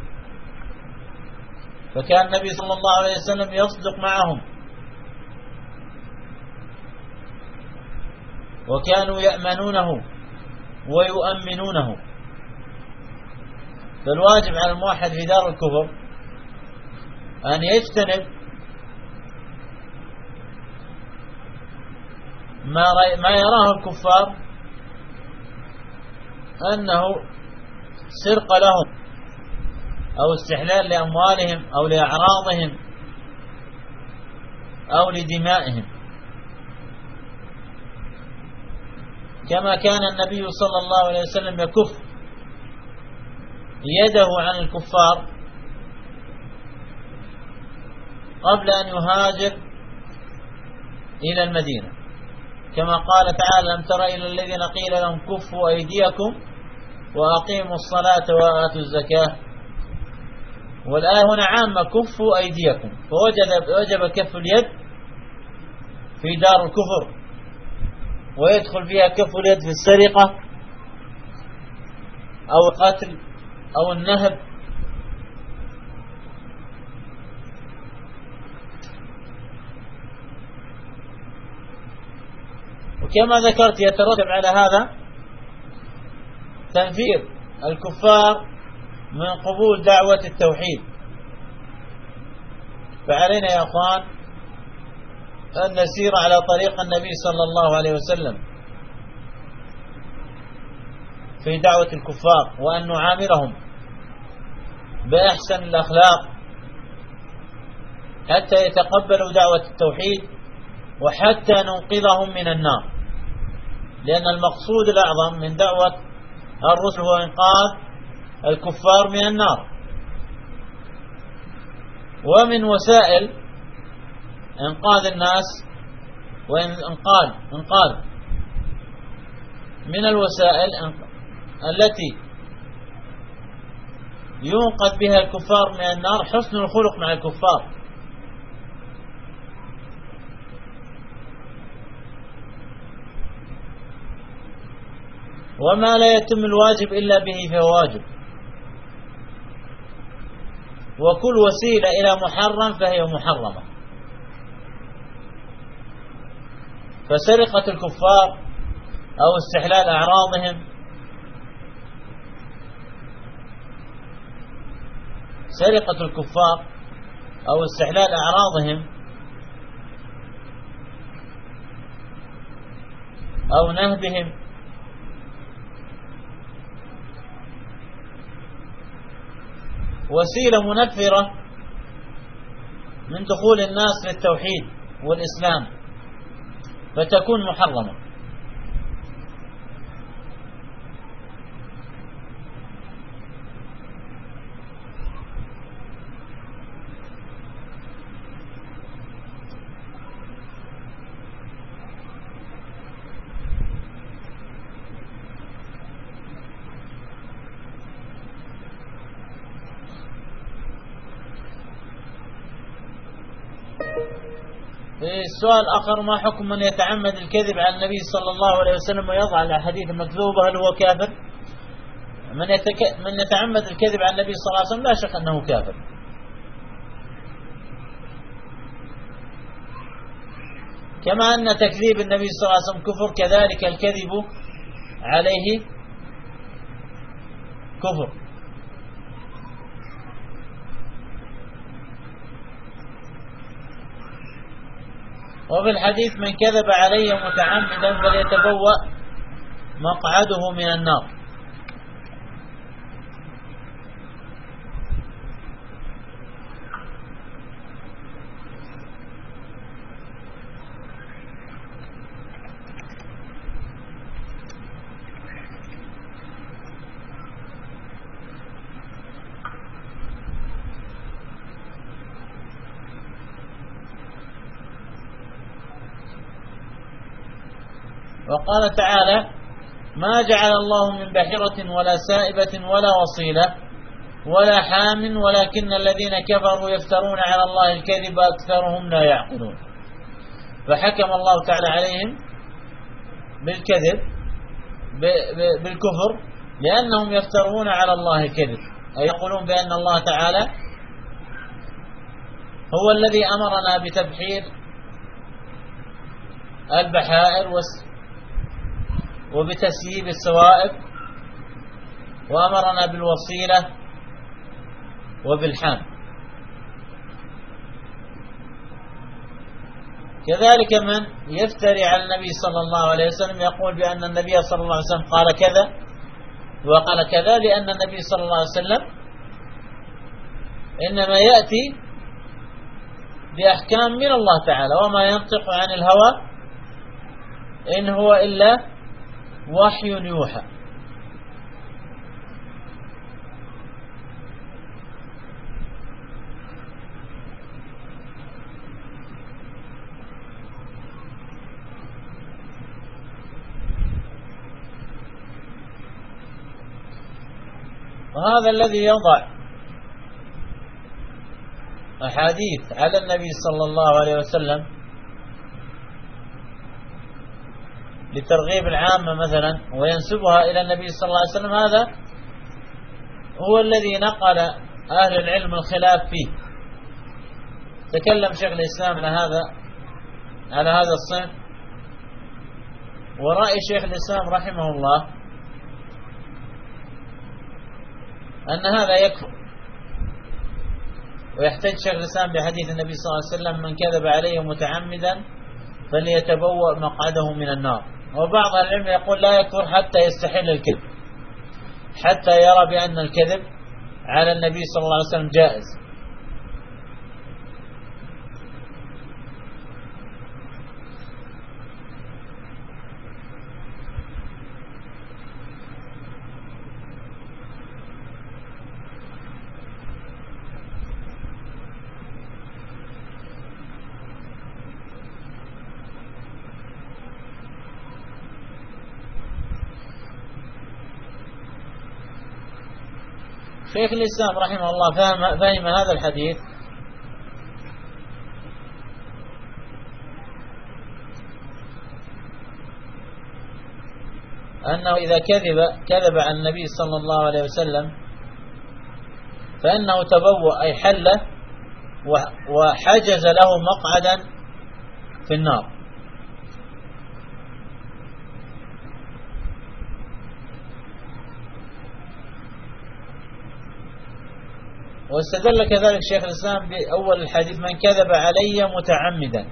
فكان النبي صلى الله عليه وسلم يصدق معهم، وكانوا يأمنونه ويؤمنونه. فالواجب على الموحد في دار الكفر أن يجتنب ما يراه الكفار أنه سرق لهم أو استحلال لأموالهم أو لأعراضهم أو لدمائهم، كما كان النبي صلى الله عليه وسلم يكف يده عن الكفار قبل أن يهاجر إلى المدينة، كما قال تعالى: لم تر إلى الذين قيل لهم كفوا أيديكم وأقيموا الصلاة وآتوا الزكاة. والآية هنا عامة: كفوا أيديكم، فوجب كف اليد في دار الكفر، ويدخل فيها كف اليد في السرقة أو القتل أو النهب. وكما ذكرت يترتب على هذا تنفير الكفار من قبول دعوة التوحيد. فعلينا يا أخوان أن نسير على طريق النبي صلى الله عليه وسلم في دعوة الكفار، وأن نعاملهم بأحسن الأخلاق حتى يتقبلوا دعوة التوحيد وحتى ننقذهم من النار، لأن المقصود الأعظم من دعوة الرسل هو إنقاذ الكفار من النار. ومن وسائل إنقاذ الناس وإنقاذ من الوسائل التي ينقذ بها الكفار من النار حسن الخلق مع الكفار. وما لا يتم الواجب إلا به فهو واجب، وكل وسيلة إلى محرم فهي محرمة. فسرقة الكفار أو استحلال أعراضهم، سرقة الكفار أو استحلال أعراضهم أو نهبهم وسيلة منفرة من دخول الناس للتوحيد والإسلام فتكون محرمة. السؤال الآخر: ما حكم من يتعمد الكذب على النبي صلى الله عليه وسلم ويضع الأحاديث المكذوبة؟ هل هو كافر؟ من يتعمد الكذب على النبي صلى الله عليه وسلم لا شك أنه كافر، كما أن تكذيب النبي صلى الله عليه وسلم كفر، كذلك الكذب عليه كفر. وفي الحديث: من كذب علي متعمدا فليتبوأ مقعده من النار. وقال تعالى: ما جعل الله من بحيرة ولا سائبة ولا وصيلة ولا حام ولكن الذين كفروا يفترون على الله الكذب أكثرهم لا يعقلون. فحكم الله تعالى عليهم بالكذب بالكفر لأنهم يفترون على الله الكذب، أي يقولون بأن الله تعالى هو الذي أمرنا بتبحير البحائر وبتسييب السوائب، وأمرنا بالوصيلة وبالحام. كذلك من يفتري على النبي صلى الله عليه وسلم يقول بأن النبي صلى الله عليه وسلم قال كذا وقال كذا، لأن النبي صلى الله عليه وسلم إنما يأتي بأحكام من الله تعالى، وما ينطق عن الهوى إن هو إلا وحي يوحى. وهذا الذي يضع أحاديث على النبي صلى الله عليه وسلم لترغيب العامة مثلا وينسبها إلى النبي صلى الله عليه وسلم، هذا هو الذي نقل أهل العلم الخلاف فيه. تكلم شيخ الإسلام على هذا الصنف، ورأي شيخ الإسلام رحمه الله أن هذا يكفر، ويحتج شيخ الإسلام بحديث النبي صلى الله عليه وسلم: من كذب عليه متعمدا فليتبوأ مقعده من النار. وبعض العلم يقول لا يكفر حتى يستحل الكذب، حتى يرى بأن الكذب على النبي صلى الله عليه وسلم جائز. شيخ الإسلام رحمه الله فهم هذا الحديث أنه إذا كذب عن النبي صلى الله عليه وسلم فإنه تبوأ أي حله وحجز له مقعدا في النار. واستدل كذلك شيخ الإسلام بأول الحديث: من كذب علي متعمدا،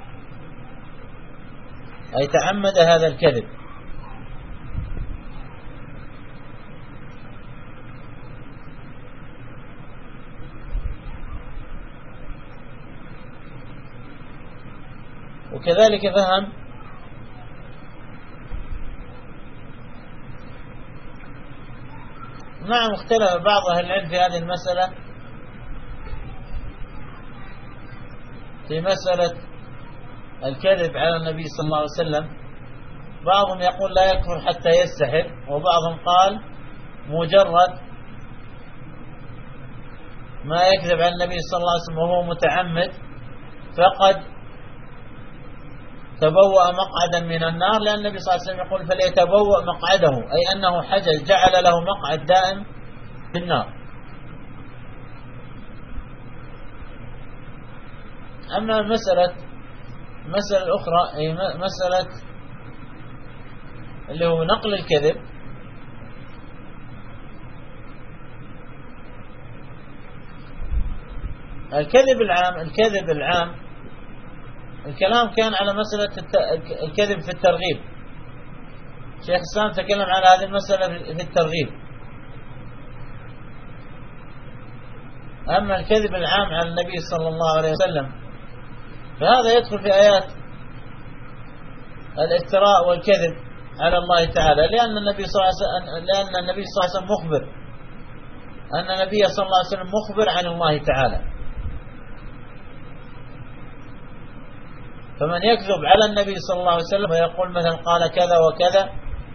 أي تعمد هذا الكذب. وكذلك فهم نعم اختلف بعض أهل العلم في هذه المسألة، في مسألة الكذب على النبي صلى الله عليه وسلم. بعضهم يقول لا يكفر حتى يستحل، وبعضهم قال مجرد ما يكذب على النبي صلى الله عليه وسلم وهو متعمد فقد تبوأ مقعدا من النار، لأن النبي صلى الله عليه وسلم يقول فليتبوأ مقعده، أي أنه حجز جعل له مقعد دائم في النار. أما المسألة الأخرى أي مسألة اللي هو نقل الكذب، الكذب العام الكلام كان على مسألة الكذب في الترغيب. شيخ الإسلام تكلم على هذه المسألة في الترغيب. أما الكذب العام على النبي صلى الله عليه وسلم فهذا يدخل في آيات الافتراء والكذب على الله تعالى، لأن النبي صلى الله عليه وسلم مخبر، أن النبي صلى الله عليه وسلم مخبر عن الله تعالى. فمن يكذب على النبي صلى الله عليه وسلم ويقول مثلا قال كذا وكذا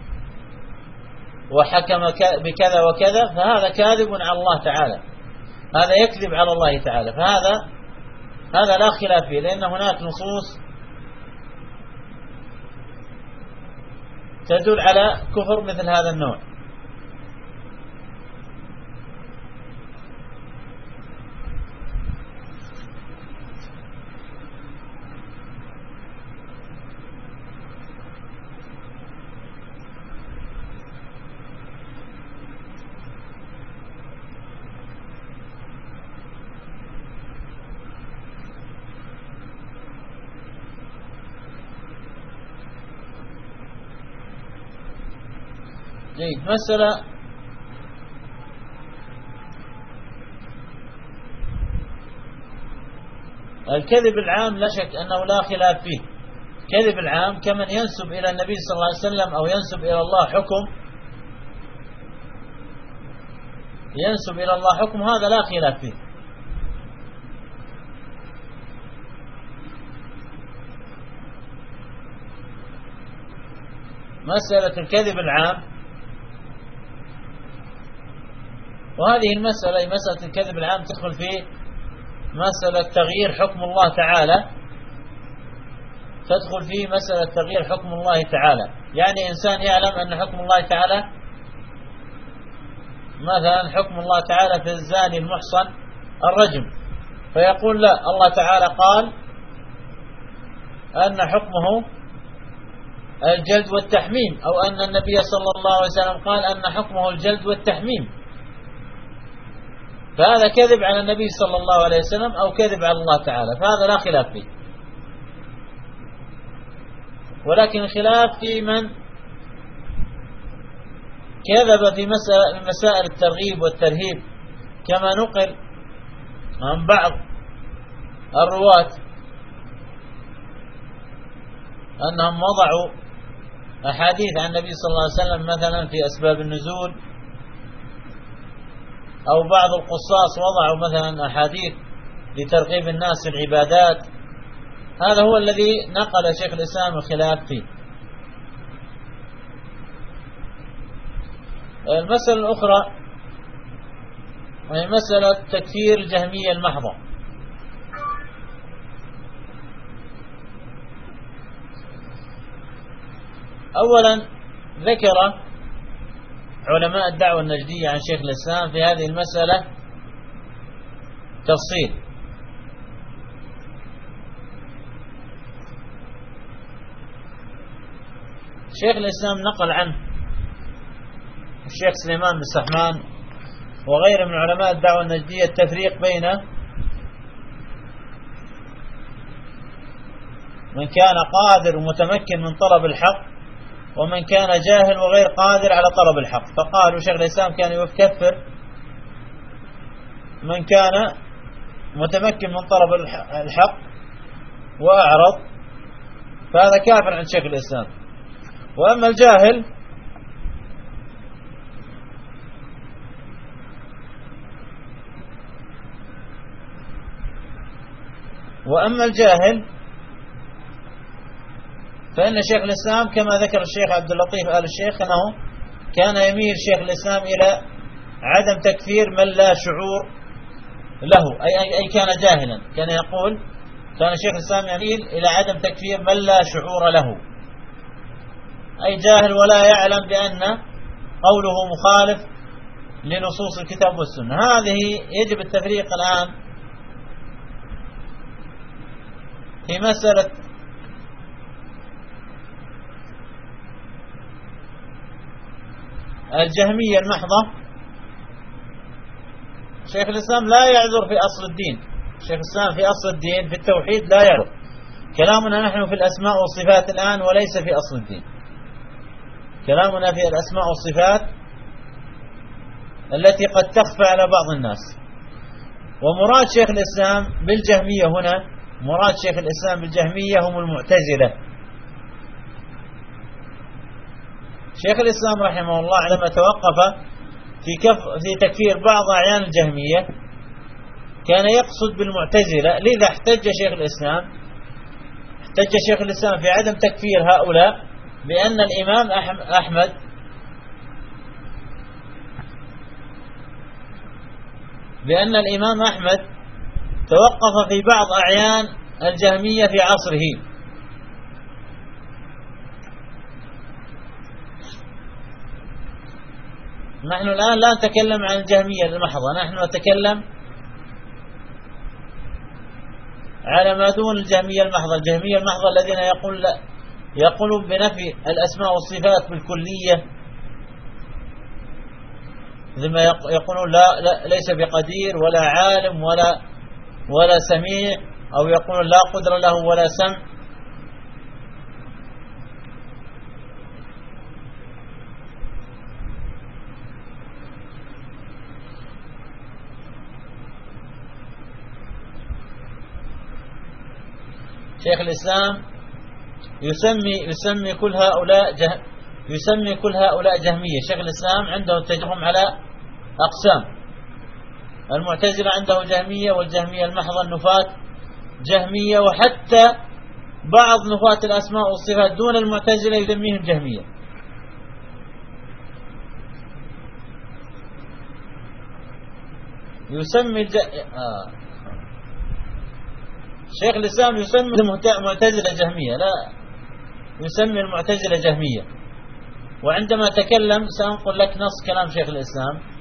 وحكم بكذا وكذا فهذا كاذب على الله تعالى، هذا يكذب على الله تعالى، فهذا لا خلاف فيه، لأن هناك نصوص تدل على كفر مثل هذا النوع. جيد. مسألة الكذب العام لا شك أنه لا خلاف فيه. الكذب العام كمن ينسب إلى النبي صلى الله عليه وسلم أو ينسب إلى الله حكم، هذا لا خلاف فيه. مسألة الكذب العام، وهذه المسألة مسألة الكذب العام تدخل في مسألة تغيير حكم الله تعالى، تدخل في مسألة تغيير حكم الله تعالى. يعني إنسان يعلم أن حكم الله تعالى مثلا حكم الله تعالى في الزاني المحصن الرجم، فيقول لا، الله تعالى قال أن حكمه الجلد والتحميم، أو أن النبي صلى الله عليه وسلم قال أن حكمه الجلد والتحميم، فهذا كذب على النبي صلى الله عليه وسلم أو كذب على الله تعالى، فهذا لا خلاف فيه. ولكن الخلاف في من كذب في مسائل الترغيب والترهيب، كما نقل عن بعض الرواة أنهم وضعوا أحاديث عن النبي صلى الله عليه وسلم مثلا في أسباب النزول، أو بعض القصاص وضعوا مثلا أحاديث لترغيب الناس في العبادات. هذا هو الذي نقل شيخ الإسلام الخلاف فيه. المسألة الأخرى وهي مسألة تكفير الجهمية المحضة. أولا ذكر علماء الدعوة النجدية عن شيخ الإسلام في هذه المسألة تفصيل. شيخ الإسلام نقل عنه الشيخ سليمان بن سحمان وغيره من علماء الدعوة النجدية التفريق بين من كان قادر ومتمكن من طلب الحق ومن كان جاهل وغير قادر على طلب الحق. فقالوا شيخ الإسلام كان يكفر من كان متمكن من طلب الحق وأعرض، فهذا كافر عند شيخ الإسلام. وأما الجاهل فإن شيخ الإسلام كما ذكر الشيخ عبد اللطيف آل الشيخ أنه كان يميل شيخ الإسلام إلى عدم تكفير من لا شعور له، أي كان جاهلا. كان يقول كان شيخ الإسلام يميل إلى عدم تكفير من لا شعور له، أي جاهل ولا يعلم بأن قوله مخالف لنصوص الكتاب والسنة. هذه يجب التفريق الآن في مسألة الجهمية المحضة. شيخ الإسلام لا يعذر في أصل الدين. شيخ الإسلام في أصل الدين في التوحيد لا يعذر. كلامنا نحن في الأسماء والصفات الآن وليس في أصل الدين. كلامنا في الأسماء والصفات التي قد تخفى على بعض الناس. ومراد شيخ الإسلام بالجهمية هنا، مراد شيخ الإسلام بالجهمية هم المعتزلة. شيخ الإسلام رحمه الله لما توقف في تكفير بعض أعيان الجهمية كان يقصد بالمعتزلة، لذا احتج شيخ الإسلام في عدم تكفير هؤلاء بأن الإمام أحمد توقف في بعض أعيان الجهمية في عصره. نحن الآن لا نتكلم عن الجهمية المحضة، نحن نتكلم على ما دون الجهمية المحضة. الجهمية المحضة الذين يقولون بنفي الأسماء والصفات بالكلية، ثم يقولون لا ليس بقدير ولا عالم ولا سميع، أو يقولون لا قدر له ولا سمع. شيخ الإسلام يسمي كل هؤلاء جهمية. شيخ الإسلام عنده التجهم على أقسام. المعتزلة عنده جهمية، والجهمية المحضة النفاة جهمية، وحتى بعض نفاة الأسماء والصفات دون المعتزلة يسميهم جهمية. شيخ الإسلام يسمي المعتزلة جهمية، لا يسمي المعتزلة جهمية. وعندما تكلم سأنقل لك نص كلام شيخ الإسلام.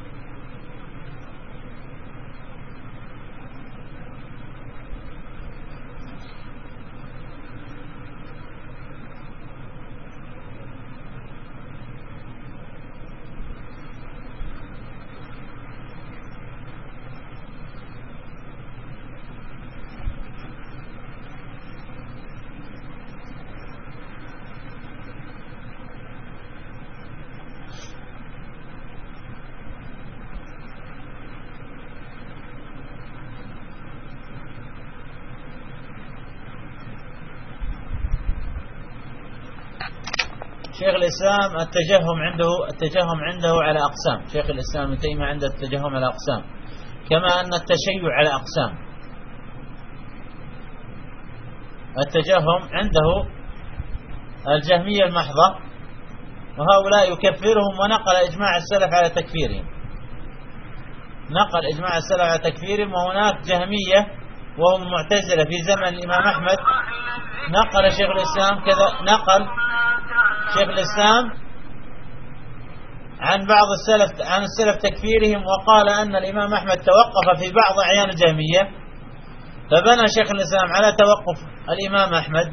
شيخ الإسلام التجهم عنده على أقسام. شيخ الإسلام ابن تيمية عنده التجهم على أقسام، كما أن التشيع على أقسام. التجهم عنده الجهمية المحضة، وهؤلاء يكفرهم، ونقل إجماع السلف على تكفيرهم. نقل إجماع السلف على تكفيرهم. وهناك جهمية وهم معتزلة في زمن الإمام أحمد، نقل شيخ الإسلام نقل شيخ الإسلام عن بعض السلف تكفيرهم، وقال أن الإمام أحمد توقف في بعض أعيان الجهمية، فبنى شيخ الإسلام على توقف الإمام أحمد،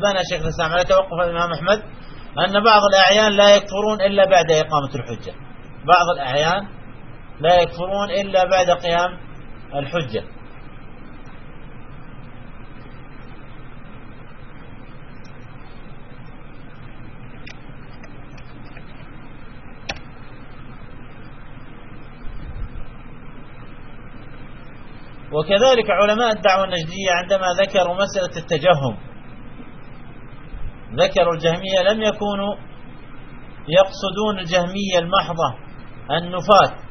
أن بعض الأعيان لا يكفرون إلا بعد إقامة الحجة، بعض الأعيان لا يكفرون إلا بعد قيام الحجة. وكذلك علماء الدعوة النجدية عندما ذكروا مسألة التجهم، ذكروا الجهمية لم يكونوا يقصدون الجهمية المحضة النفاة،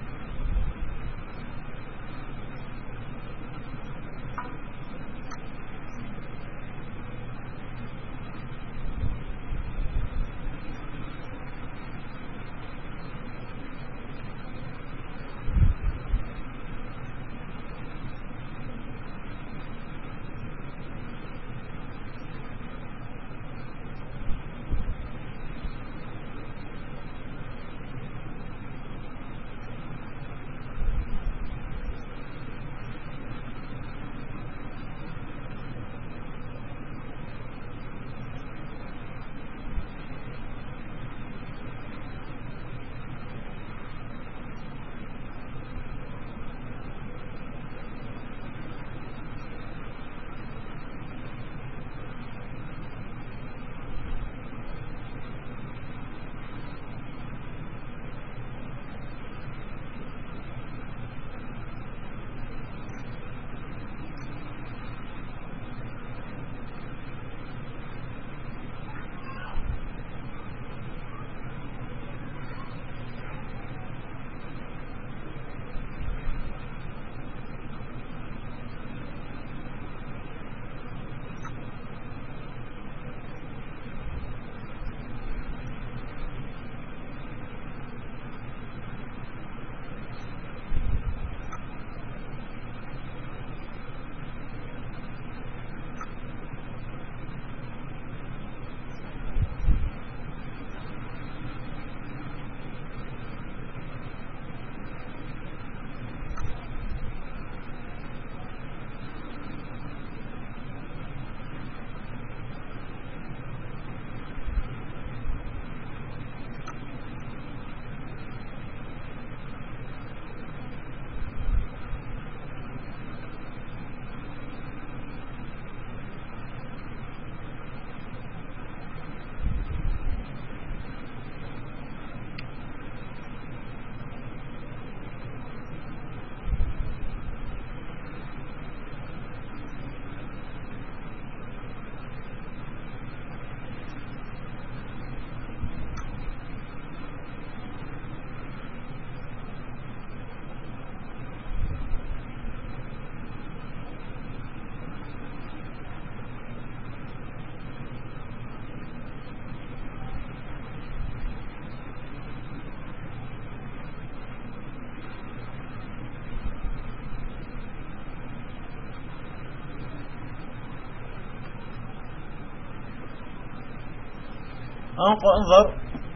انظر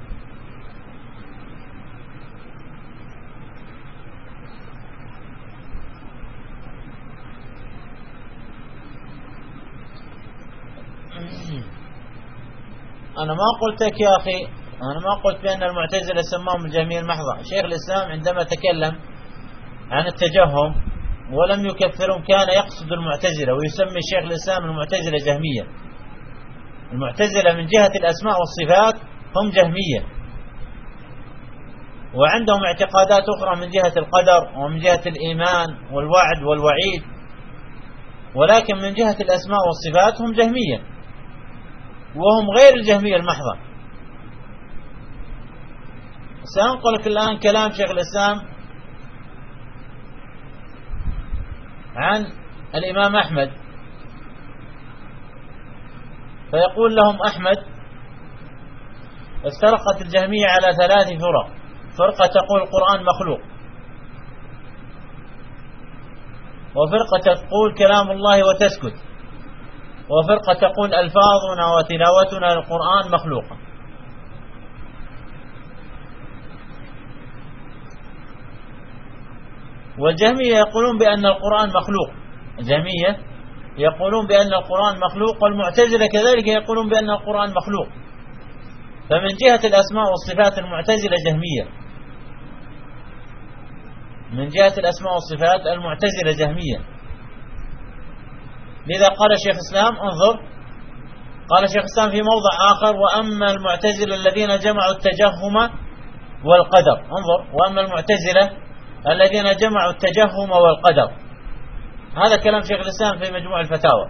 أنا ما قلت لك يا أخي، أنا ما قلت بأن المعتزلة سماهم الجهمية المحضة. شيخ الإسلام عندما تكلم عن التجهم ولم يكفرهم كان يقصد المعتزلة، ويسمي شيخ الإسلام المعتزلة جهمية. المعتزلة من جهة الأسماء والصفات هم جهمية، وعندهم اعتقادات أخرى من جهة القدر ومن جهة الإيمان والوعد والوعيد، ولكن من جهة الأسماء والصفات هم جهمية، وهم غير الجهمية المحضة. سأنقل لك الآن كلام شيخ الإسلام عن الإمام أحمد، فيقول لهم أحمد: افترقت الجهمية على 3 فرق. فرقة تقول القرآن مخلوق، وفرقة تقول كلام الله وتسكت، وفرقة تقول ألفاظنا وتلاوتنا للقرآن مخلوقة. والجهمية يقولون بأن القرآن مخلوق، الجهمية يقولون بأن القرآن مخلوق، والمعتزلة كذلك يقولون بأن القرآن مخلوق. فمن جهة الأسماء والصفات المعتزلة جهمية، من جهة الأسماء والصفات المعتزلة جهمية. لذا قال شيخ الإسلام، انظر، قال شيخ الإسلام في موضع آخر: وأما المعتزلة الذين جمعوا التجهم والقدر. انظر: وأما المعتزلة الذين جمعوا التجهم والقدر. هذا كلام شيخ الإسلام في مجموع الفتاوى.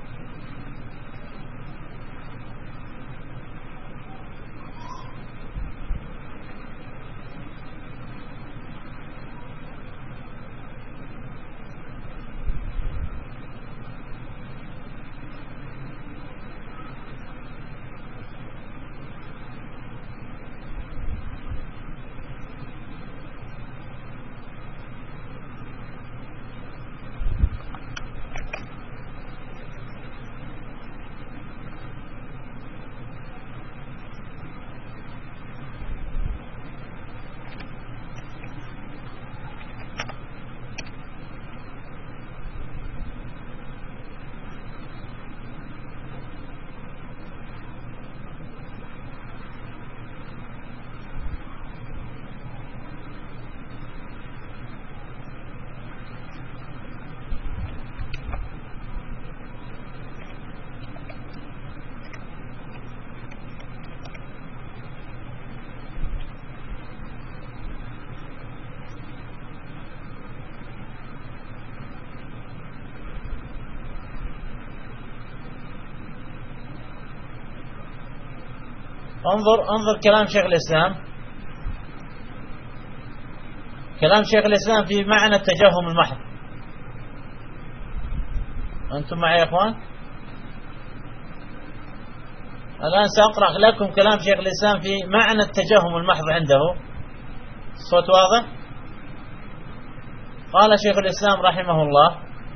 انظر كلام شيخ الإسلام، كلام شيخ الإسلام في معنى التجهم المحض. أنتم معي يا أخوان؟ الآن سأقرأ لكم كلام شيخ الإسلام في معنى التجهم المحض عنده. الصوت واضح؟ قال شيخ الإسلام رحمه الله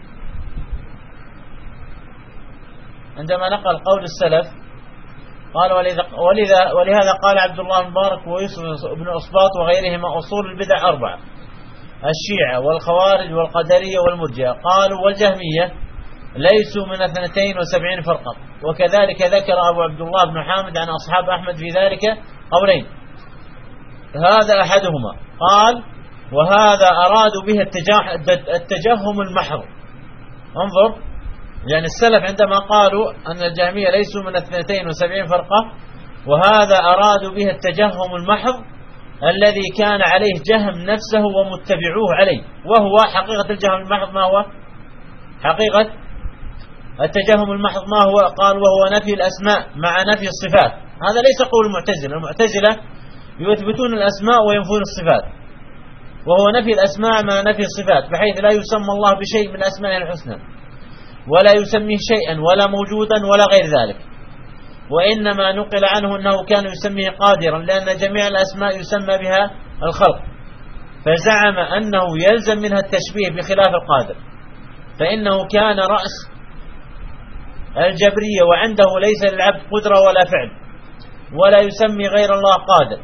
عندما نقل قول السلف، قال: ولهذا قال عبد الله المبارك ويوسف بن أصباط وغيرهما: أصول البدع 4: الشيعة والخوارج والقدرية والمرجئة. قالوا: والجهمية ليسوا من 72 فرقة. وكذلك ذكر أبو عبد الله بن حامد عن أصحاب أحمد في ذلك قولين، هذا أحدهما. قال: وهذا أرادوا به التجهم المحض. انظر، يعني السلف عندما قالوا أن الجهمية ليسوا من 72 فرقة، وهذا أرادوا به التجهم المحض الذي كان عليه جهم نفسه ومتبعوه عليه. وهو حقيقة الجهم المحض ما هو؟ حقيقة التجهم المحض ما هو؟ قال: وهو نفي الأسماء مع نفي الصفات. هذا ليس قول المعتزلة. المعتزلة يثبتون الأسماء وينفون الصفات، وهو نفي الأسماء مع نفي الصفات، بحيث لا يسمى الله بشيء من أسماء الحسنى، ولا يسميه شيئا ولا موجودا ولا غير ذلك. وإنما نقل عنه أنه كان يسميه قادرا، لأن جميع الأسماء يسمى بها الخلق، فزعم أنه يلزم منها التشبيه بخلاف القادر، فإنه كان رأس الجبرية، وعنده ليس للعبد قدرة ولا فعل، ولا يسمي غير الله قادر.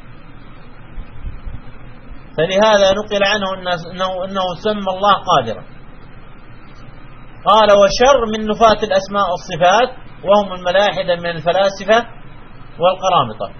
فلهذا نقل عنه أنه سمى الله قادرا. قال: وشر من نفاة الأسماء والصفات، وهم الملاحدة من الفلاسفة والقرامطة.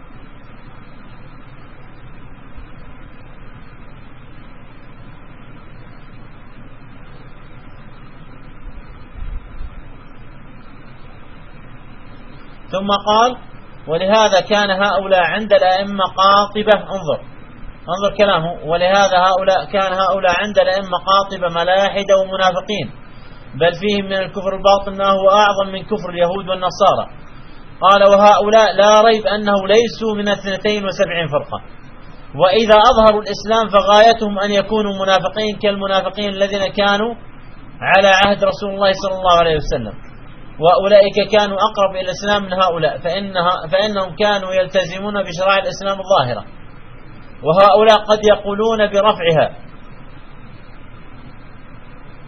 ثم قال: ولهذا كان هؤلاء عند الأئمة قاطبة. انظر كلامه: ولهذا كان هؤلاء عند الأئمة قاطبة ملاحدة ومنافقين، بل فيهم من الكفر الباطن ما هو أعظم من كفر اليهود والنصارى. قال: وهؤلاء لا ريب أنه ليسوا من 72 فرقة، وإذا أظهروا الإسلام فغايتهم أن يكونوا منافقين كالمنافقين الذين كانوا على عهد رسول الله صلى الله عليه وسلم، وأولئك كانوا أقرب إلى الإسلام من هؤلاء، فإنهم كانوا يلتزمون بشرائع الإسلام الظاهرة، وهؤلاء قد يقولون برفعها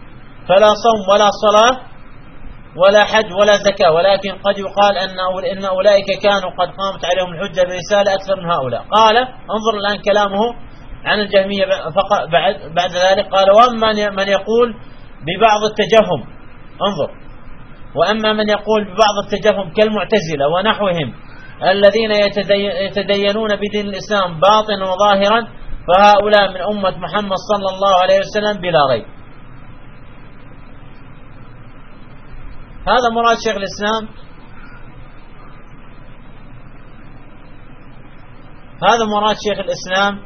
فلا صوم ولا صلاة ولا حج ولا زكاة، ولكن قد يقال إن أولئك كانوا قد قامت عليهم الحجة برسالة أكثر من هؤلاء. قال انظر الآن كلامه عن الجهمية بعد ذلك، قال وأما من يقول ببعض التجهم، انظر، وأما من يقول ببعض التجهم كالمعتزلة ونحوهم الذين يتدينون بدين الإسلام باطنا وظاهرا، فهؤلاء من أمة محمد صلى الله عليه وسلم بلا ريب. هذا مراد شيخ الإسلام، هذا مراد شيخ الإسلام.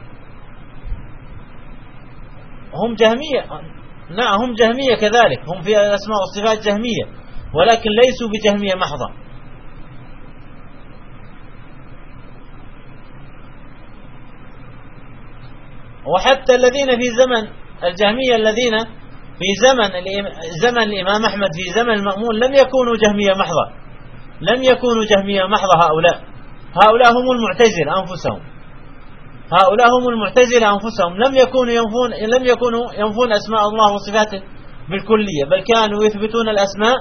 هم جهمية، نعم هم جهمية كذلك، هم في الأسماء والصفات جهمية، ولكن ليسوا بجهمية محضة. وحتى الذين في زمن الجهمية الذين في زمن الإمام أحمد في زمن المأمون لم يكونوا جهمية محضة، لم يكونوا جهمية محضة. هؤلاء هم المعتزلة أنفسهم، هؤلاء هم المعتزلة أنفسهم، لم يكونوا ينفون أسماء الله وصفاته بالكلية، بل كانوا يثبتون الأسماء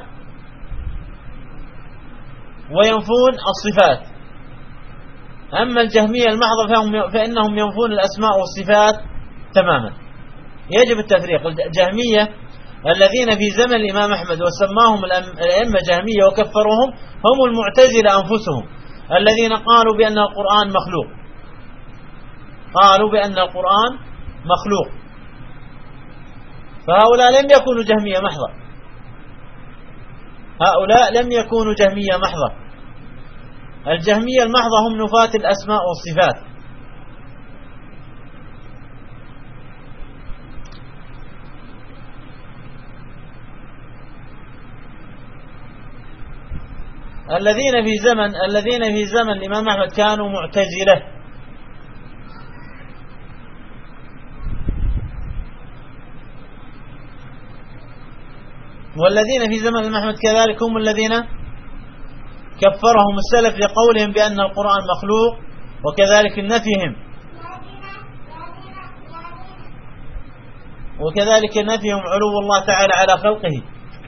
وينفون الصفات. أما الجهمية المحضة فإنهم ينفون الأسماء والصفات تماما. يجب التفريق. الجهمية الذين في زمن الإمام أحمد وسماهم الأئمة جهمية وكفروهم هم المعتزلة أنفسهم، الذين قالوا بأن القرآن مخلوق، قالوا بأن القرآن مخلوق. فهؤلاء لم يكونوا جهمية محضة، هؤلاء لم يكونوا جهمية محضة. الجهمية المحضة هم نفاة الأسماء والصفات. الذين في زمن الإمام أحمد كانوا معتزلة، والذين في زمن الإمام أحمد كذلك هم الذين كفرهم السلف لقولهم بأن القرآن مخلوق، وكذلك نفيهم علو الله تعالى على خلقه.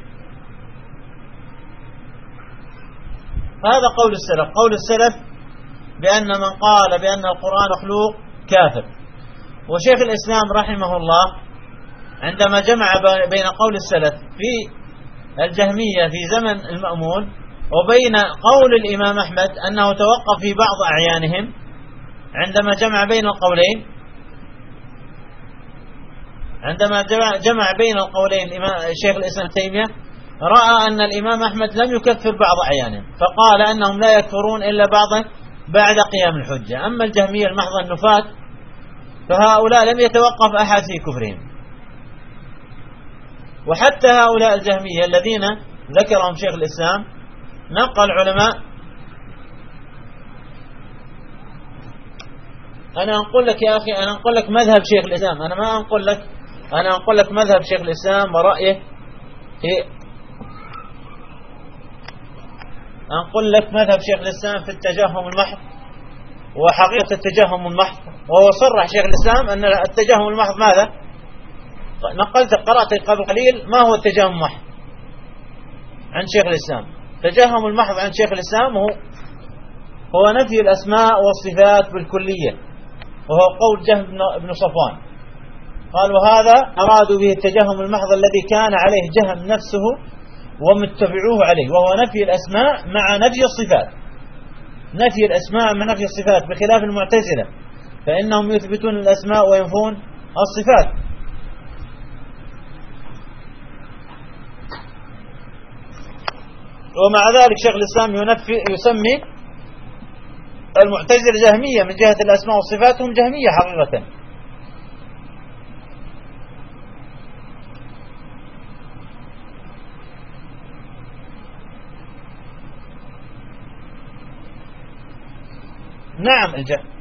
هذا قول السلف. قول السلف بأن من قال بأن القرآن مخلوق كافر. وشيخ الإسلام رحمه الله عندما جمع بين قول السلف في الجهمية في زمن المأمون وبين قول الإمام أحمد أنه توقف في بعض أعيانهم، عندما جمع بين القولين، شيخ الإسلام تيمية رأى أن الإمام أحمد لم يكفر بعض أعيانهم، فقال أنهم لا يكفرون إلا بعد قيام الحجة. أما الجهمية المحضة النفاة فهؤلاء لم يتوقف أحد في كفرهم. وحتى هؤلاء الجهمية الذين ذكرهم شيخ الإسلام نقل علماء. أنا أقول لك يا أخي، أنا أقول لك مذهب شيخ الإسلام، أنا ما أقول لك، أنا أقول لك مذهب شيخ الإسلام ورأيه أقول لك مذهب شيخ الإسلام في التجهم المحض وحقيقة التجهم المحض. وهو صرح شيخ الإسلام أن التجهم المحض ماذا؟ قرأت قبل قليل ما هو التجهم المحض عن شيخ الإسلام. التجهم المحض عن شيخ الإسلام هو نفي الأسماء والصفات بالكلية، وهو قول جهم بن صفوان. قال وهذا أرادوا به التجهم المحض الذي كان عليه جهم نفسه ومتبعوه عليه، وهو نفي الأسماء مع نفي الصفات، نفي الأسماء مع نفي الصفات، بخلاف المعتزلة فإنهم يثبتون الأسماء وينفون الصفات. ومع ذلك شيخ الإسلام يسمي المعتزلة جهمية من جهة الأسماء والصفات، هم جهمية حقيقة. نعم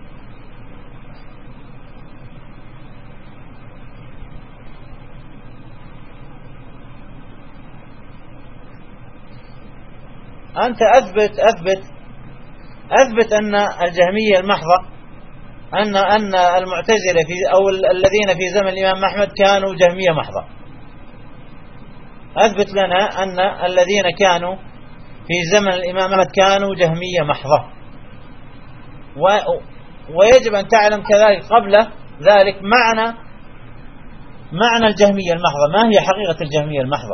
أنت أثبت أن الجهمية المحضة أن المعتزلة أو الذين في زمن الإمام أحمد كانوا جهمية محضة. أثبت لنا أن الذين كانوا في زمن الإمام أحمد كانوا جهمية محضة، ويجب أن تعلم كذلك قبل ذلك معنى الجهمية المحضة. ما هي حقيقة الجهمية المحضة؟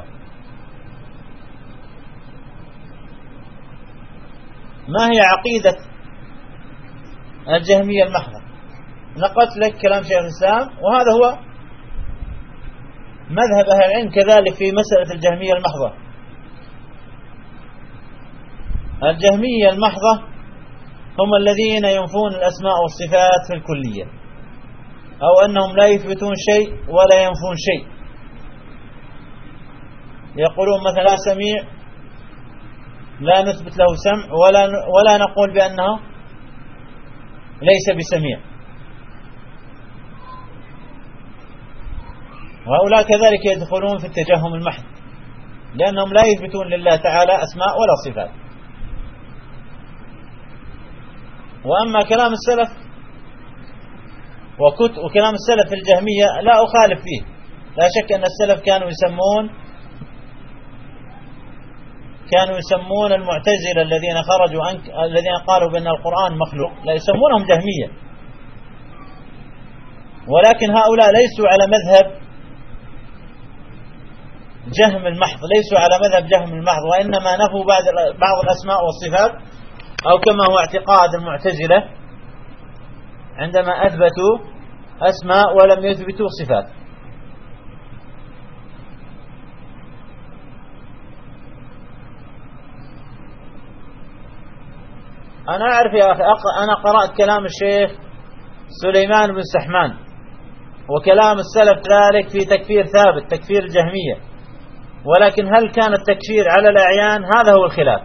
ما هي عقيدة الجهمية المحضة؟ نقلت لك كلام شيخ الإسلام، وهذا هو مذهب أهل العلم كذلك في مسألة الجهمية المحضة. الجهمية المحضة هم الذين ينفون الأسماء والصفات في الكلية، أو أنهم لا يثبتون شيء ولا ينفون شيء. يقولون مثلا سميع لا نثبت له سمع ولا نقول بأنه ليس بسميع. وهؤلاء كذلك يدخلون في التجهم المحض، لأنهم لا يثبتون لله تعالى أسماء ولا صفات. وأما كلام السلف وكلام السلف في الجهمية لا أخالف فيه. لا شك أن السلف كانوا يسمون المعتزلة الذين قالوا بأن القرآن مخلوق، لا يسمونهم جهمية. ولكن هؤلاء ليسوا على مذهب جهم المحض، ليسوا على مذهب جهم المحض، وإنما نفوا بعض الأسماء والصفات، أو كما هو اعتقاد المعتزلة عندما أثبتوا أسماء ولم يثبتوا صفات. أنا أعرف يا أخي، أنا قرأت كلام الشيخ سليمان بن سحمان وكلام السلف ذلك في تكفير ثابت، تكفير الجهمية. ولكن هل كان التكفير على الأعيان؟ هذا هو الخلاف.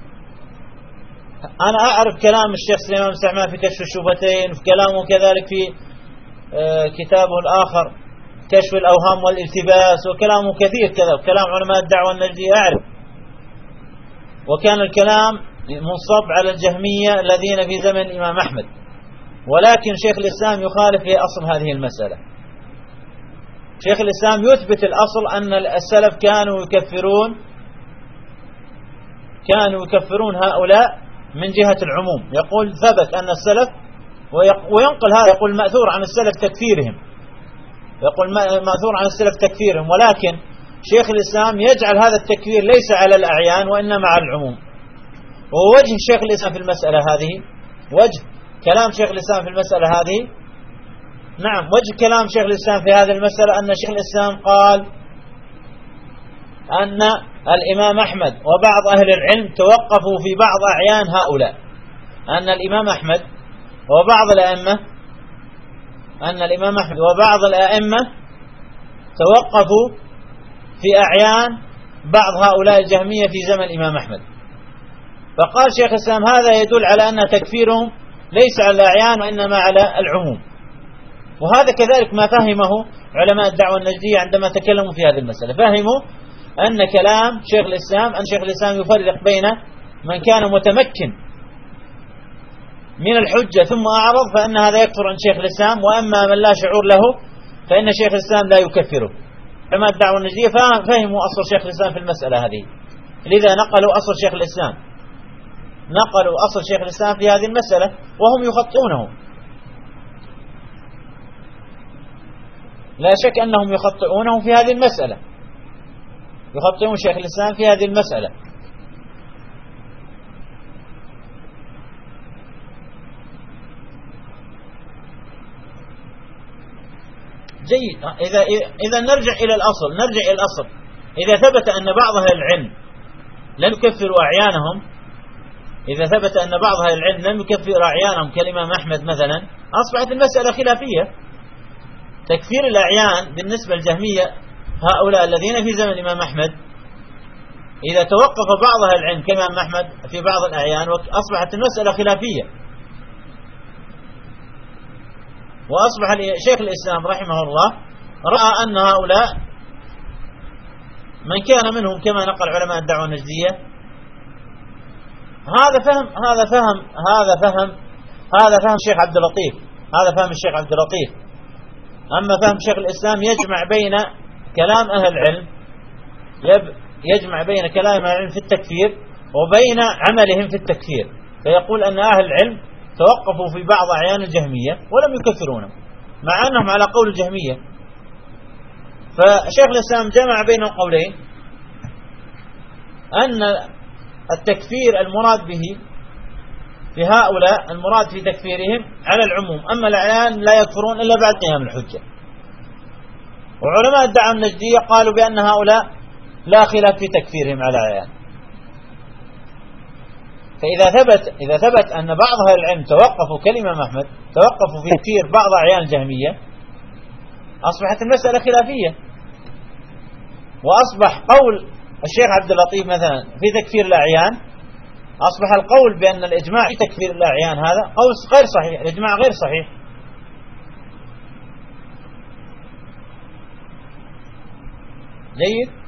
أنا أعرف كلام الشيخ سليمان بن سحمان في كشف الشبهتين، وفي كلامه كذلك في كتابه الآخر كشف الأوهام والالتباس، وكلامه كثير كذا، وكلام علماء الدعوة النجدية أعرف. وكان الكلام منصب على الجهمية الذين في زمن الإمام أحمد. ولكن شيخ الإسلام يخالف في أصل هذه المسألة. شيخ الإسلام يثبت الأصل أن السلف كانوا يكفرون هؤلاء من جهة العموم. يقول ثبت أن السلف، وينقل هذا، يقول مأثور عن السلف تكفيرهم، ولكن شيخ الإسلام يجعل هذا التكفير ليس على الأعيان وإنما على العموم. ووجه شيخ الإسلام في المسألة هذه، وجه كلام شيخ الإسلام في المسألة هذه، نعم، وجه كلام شيخ الإسلام في هذه المسألة أن شيخ الإسلام قال أن الإمام أحمد وبعض أهل العلم توقفوا في بعض أعيان هؤلاء، أن الإمام أحمد وبعض الأئمة توقفوا في أعيان بعض هؤلاء الجهمية في زمن الإمام أحمد. فقال شيخ الإسلام هذا يدل على أن تكفيرهم ليس على الأعيان وإنما على العموم. وهذا كذلك ما فهمه علماء الدعوة النجدية عندما تكلموا في هذه المسألة. فهموا أن كلام شيخ الإسلام يفرق بين من كان متمكن من الحجة ثم أعرض فإن هذا يكفر عن شيخ الإسلام، وأما من لا شعور له فإن شيخ الإسلام لا يكفره. علماء الدعوة النجدية فهموا أصل شيخ الإسلام في المسألة هذه، لذا نقلوا أصل شيخ الإسلام في هذه المسألة، وهم يخطئونه. لا شك أنهم يخطئونه في هذه المسألة، يخطئون شيخ الإسلام في هذه المسألة. جيد. إذا نرجع إلى الأصل. إذا ثبت أن بعض أهل العلم لم يكفروا أعيانهم كالإمام أحمد مثلا، أصبحت المسألة خلافية. تكفير الأعيان بالنسبة للجهمية هؤلاء الذين في زمن الإمام أحمد، إذا توقف بعض أهل العلم كالإمام أحمد في بعض الأعيان أصبحت المسألة خلافية. وأصبح شيخ الإسلام رحمه الله رأى أن هؤلاء من كان منهم كما نقل علماء الدعوة النجدية، هذا فهم الشيخ عبد اللطيف. أما فهم شيخ الإسلام يجمع بين كلام أهل العلم يجمع بين كلام العلم في التكفير وبين عملهم في التكفير، فيقول أن أهل العلم توقفوا في بعض أعيان الجهمية ولم يكفرونهم مع أنهم على قول الجهمية. فشيخ الإسلام جمع بين القولين، أن التكفير المراد به في هؤلاء المراد في تكفيرهم على العموم، أما الأعيان لا يكفرون إلا بعد قيام الحجة. وعلماء الدعوة النجدية قالوا بأن هؤلاء لا خلاف في تكفيرهم على الأعيان. فإذا ثبت أن بعض أهل العلم توقفوا كالإمام أحمد توقفوا في تكفير بعض أعيان الجهمية، أصبحت المسألة خلافية، وأصبح قول الشيخ عبد اللطيف مثلا في تكفير الأعيان، أصبح القول بأن الإجماع في تكفير الأعيان هذا قول غير صحيح، الإجماع غير صحيح. جيد.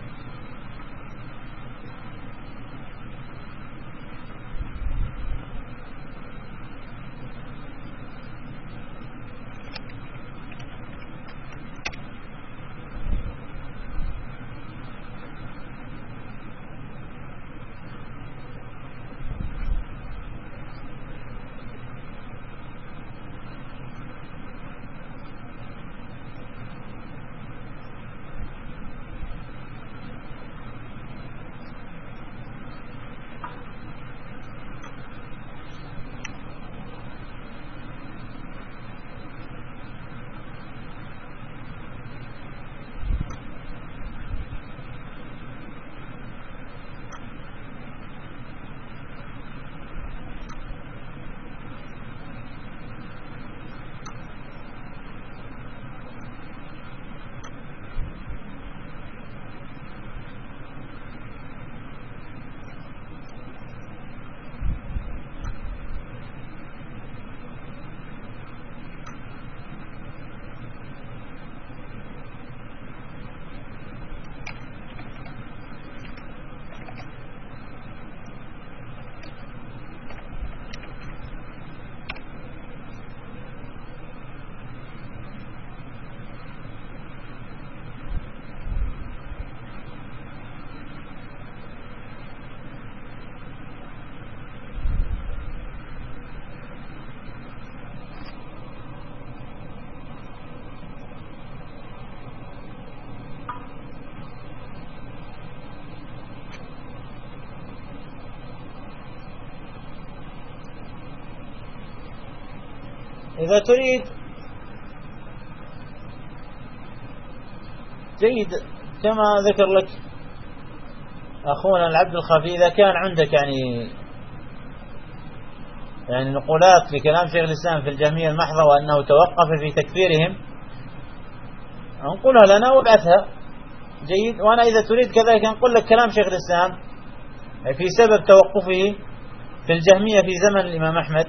إذا تريد جيد كما ذكر لك أخونا العبد الخفي، إذا كان عندك يعني نقولات في كلام شيخ الإسلام في الجهمية المحضة وأنه توقف في تكفيرهم، انقلها لنا وابعثها. جيد. وأنا إذا تريد كذلك أنقل لك كلام شيخ الإسلام في سبب توقفه في الجهمية في زمن الإمام أحمد.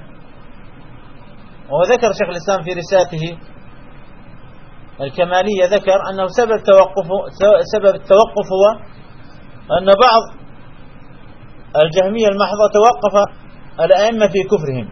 وذكر شيخ الإسلام في رسالته الكمالية ذكر أنه سبب التوقف هو أن بعض الجهمية المحضة توقف الأئمة في كفرهم.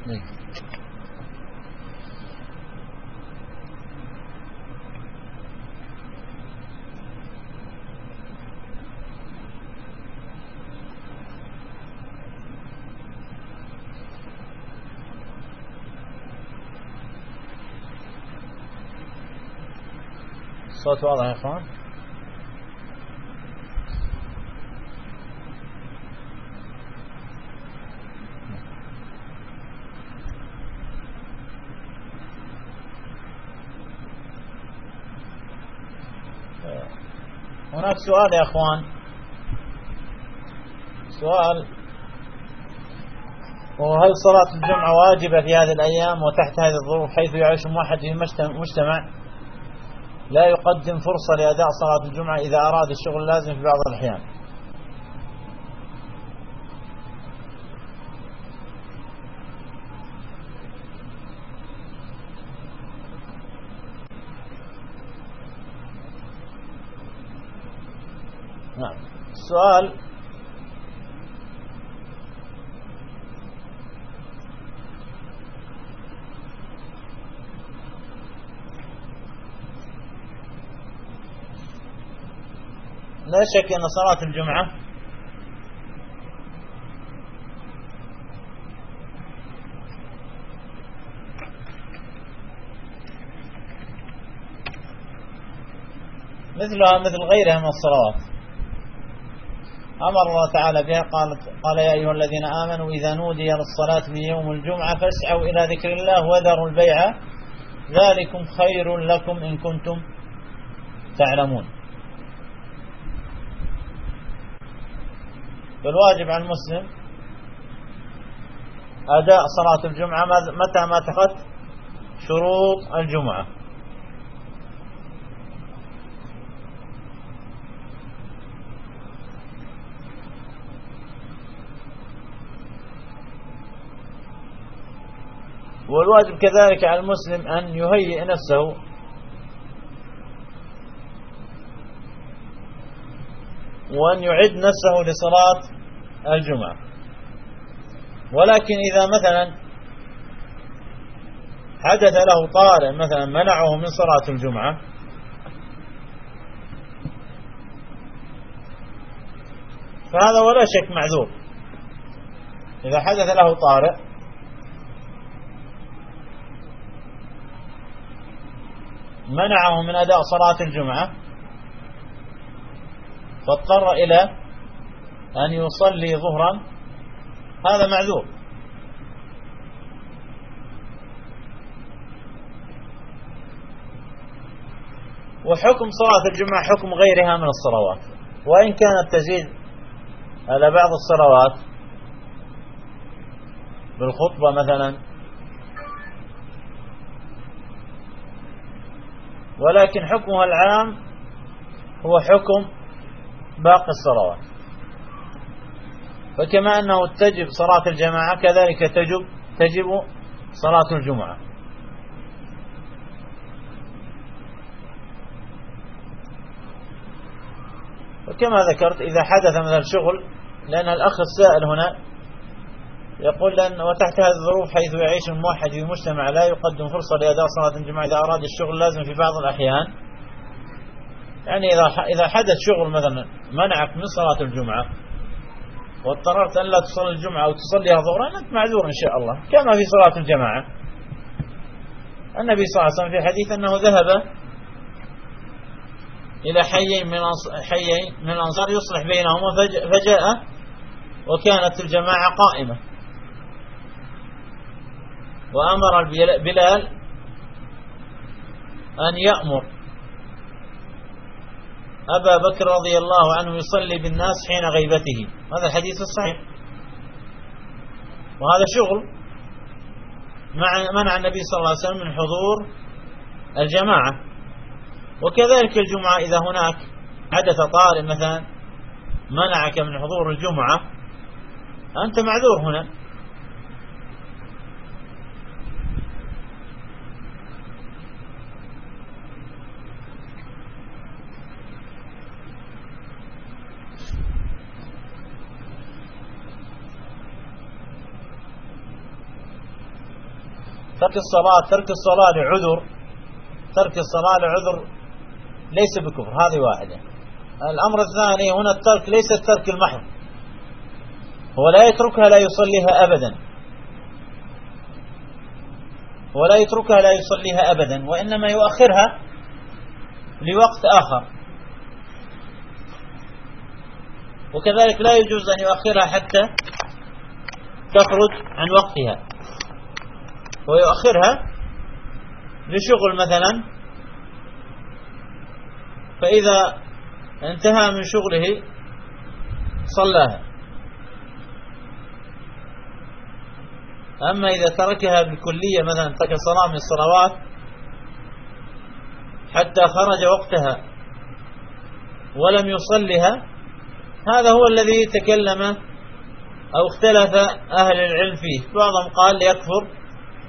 الصوت واضح يا اخوان؟ هناك سؤال يا اخوان، سؤال: وهل صلاة الجمعة واجبة في هذه الأيام وتحت هذه الظروف، حيث يعيش واحد في مجتمع لا يقدم فرصة لأداء صلاة الجمعة إذا أراد الشغل اللازم في بعض الأحيان؟ نعم. السؤال: لا شك أن صلاة الجمعة مثلها مثل غيرها من الصلوات، أمر الله تعالى بها. قال: يا أيها الذين آمنوا إذا نودي للصلاة من يوم الجمعة فاسعوا إلى ذكر الله وذروا البيع ذلكم خير لكم إن كنتم تعلمون. فالواجب على المسلم أداء صلاة الجمعة متى ما تخت شروط الجمعة. والواجب كذلك على المسلم أن يهيئ نفسه وأن يعد نفسه لصلاة الجمعة. ولكن إذا مثلا حدث له طارئ مثلا منعه من صلاة الجمعة، فهذا ولا شك معذور. إذا حدث له طارئ منعه من أداء صلاة الجمعة فاضطر إلى أن يصلي ظهرا، هذا معذور. وحكم صلاة الجمعة حكم غيرها من الصلوات، وإن كانت تزيد على بعض الصلوات بالخطبة مثلا، ولكن حكمها العام هو حكم باقي الصلوات. فكما أنه تجب صلاة الجماعة كذلك تجب صلاة الجمعة. وكما ذكرت إذا حدث من الشغل، لأن الأخ السائل هنا يقول لأن وتحت هذه الظروف حيث يعيش الموحد في مجتمع لا يقدم فرصة لأداء صلاة الجمعة إذا أراد الشغل لازم في بعض الأحيان، يعني إذا حدث شغل مثلا منعك من صلاة الجمعة واضطررت أن لا تصلي الجمعة أو تصليها ظهرا، أنت معذور إن شاء الله كما في صلاة الجماعة. النبي صلى الله عليه وسلم في حديث أنه ذهب إلى حي من الأنصار يصلح بينهما فجاء وكانت الجماعة قائمة، وأمر بلال أن يأمر أبا بكر رضي الله عنه يصلي بالناس حين غيبته. هذا الحديث الصحيح، وهذا شغل منع النبي صلى الله عليه وسلم من حضور الجماعة. وكذلك الجمعة إذا هناك حدث طارئ مثلا منعك من حضور الجمعة، أنت معذور هنا. ترك الصلاة لعذر، ترك الصلاة لعذر ليس بكفر، هذه واحدة. الأمر الثاني هنا الترك ليس الترك المحض، هو لا يتركها لا يصليها أبدا، ولا يتركها لا يصليها أبدا، وإنما يؤخرها لوقت آخر. وكذلك لا يجوز أن يؤخرها حتى تخرج عن وقتها، ويؤخرها لشغل مثلا، فإذا انتهى من شغله صلاها. أما إذا تركها بالكلية، مثلا ترك صلاة من الصلوات حتى خرج وقتها ولم يصلها، هذا هو الذي تكلم أو اختلف أهل العلم فيه. بعضهم قال يكفر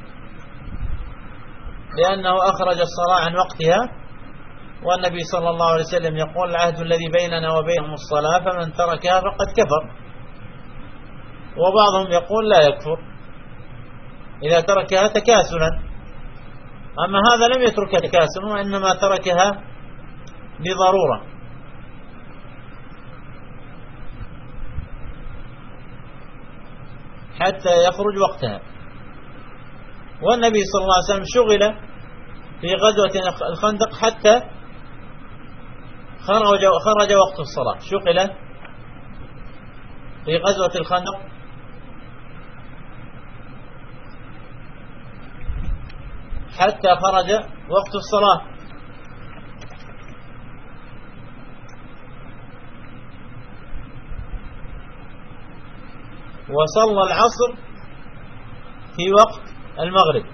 لأنه أخرج الصلاة عن وقتها، والنبي صلى الله عليه وسلم يقول العهد الذي بيننا وبينهم الصلاة فمن تركها فقد كفر. وبعضهم يقول لا يكفر إذا تركها تكاسلا، أما هذا لم يتركها تكاسلا، وإنما تركها لضرورة. حتى يخرج وقتها. والنبي صلى الله عليه وسلم شغل في غزوة الخندق حتى خرج وقت الصلاة، شغل في غزوة الخندق حتى خرج وقت الصلاة. وصلى العصر في وقت المغرب.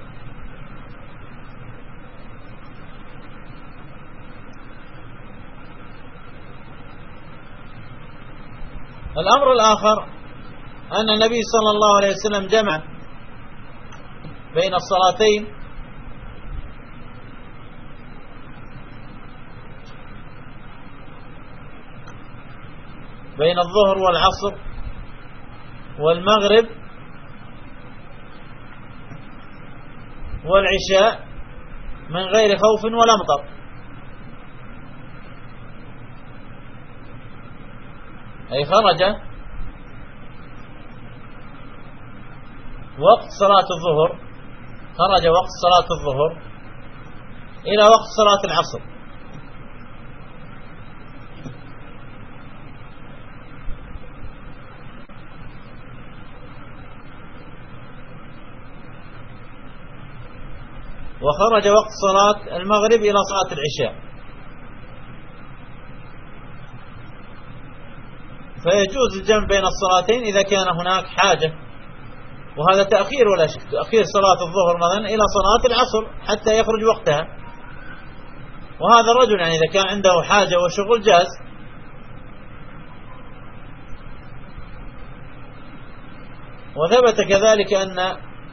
الأمر الآخر أن النبي صلى الله عليه وسلم جمع بين الصلاتين، بين الظهر والعصر والمغرب والعشاء من غير خوف ولا مطر. أي خرج وقت صلاة الظهر، خرج وقت صلاة الظهر إلى وقت صلاة العصر، وخرج وقت صلاة المغرب إلى صلاة العشاء. فيجوز الجمع بين الصلاتين إذا كان هناك حاجة، وهذا تأخير ولا شك، تأخير صلاة الظهر مثلا إلى صلاة العصر حتى يخرج وقتها. وهذا الرجل يعني إذا كان عنده حاجة وشغل جاز. وثبت كذلك أن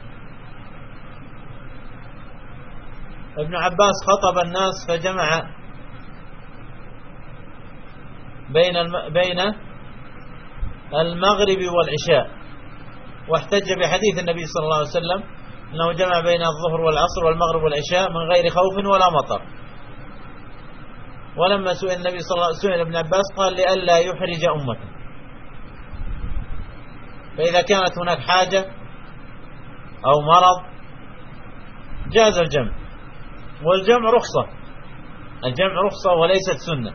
ابن عباس خطب الناس فجمع بين المغرب والعشاء، واحتج بحديث النبي صلى الله عليه وسلم أنه جمع بين الظهر والعصر والمغرب والعشاء من غير خوف ولا مطر. ولما سئل النبي صلى الله عليه وسلم ابن عباس قال لئلا يحرج أمته. فإذا كانت هناك حاجة أو مرض جاز الجمع. والجمع رخصة، الجمع رخصة وليست سنة.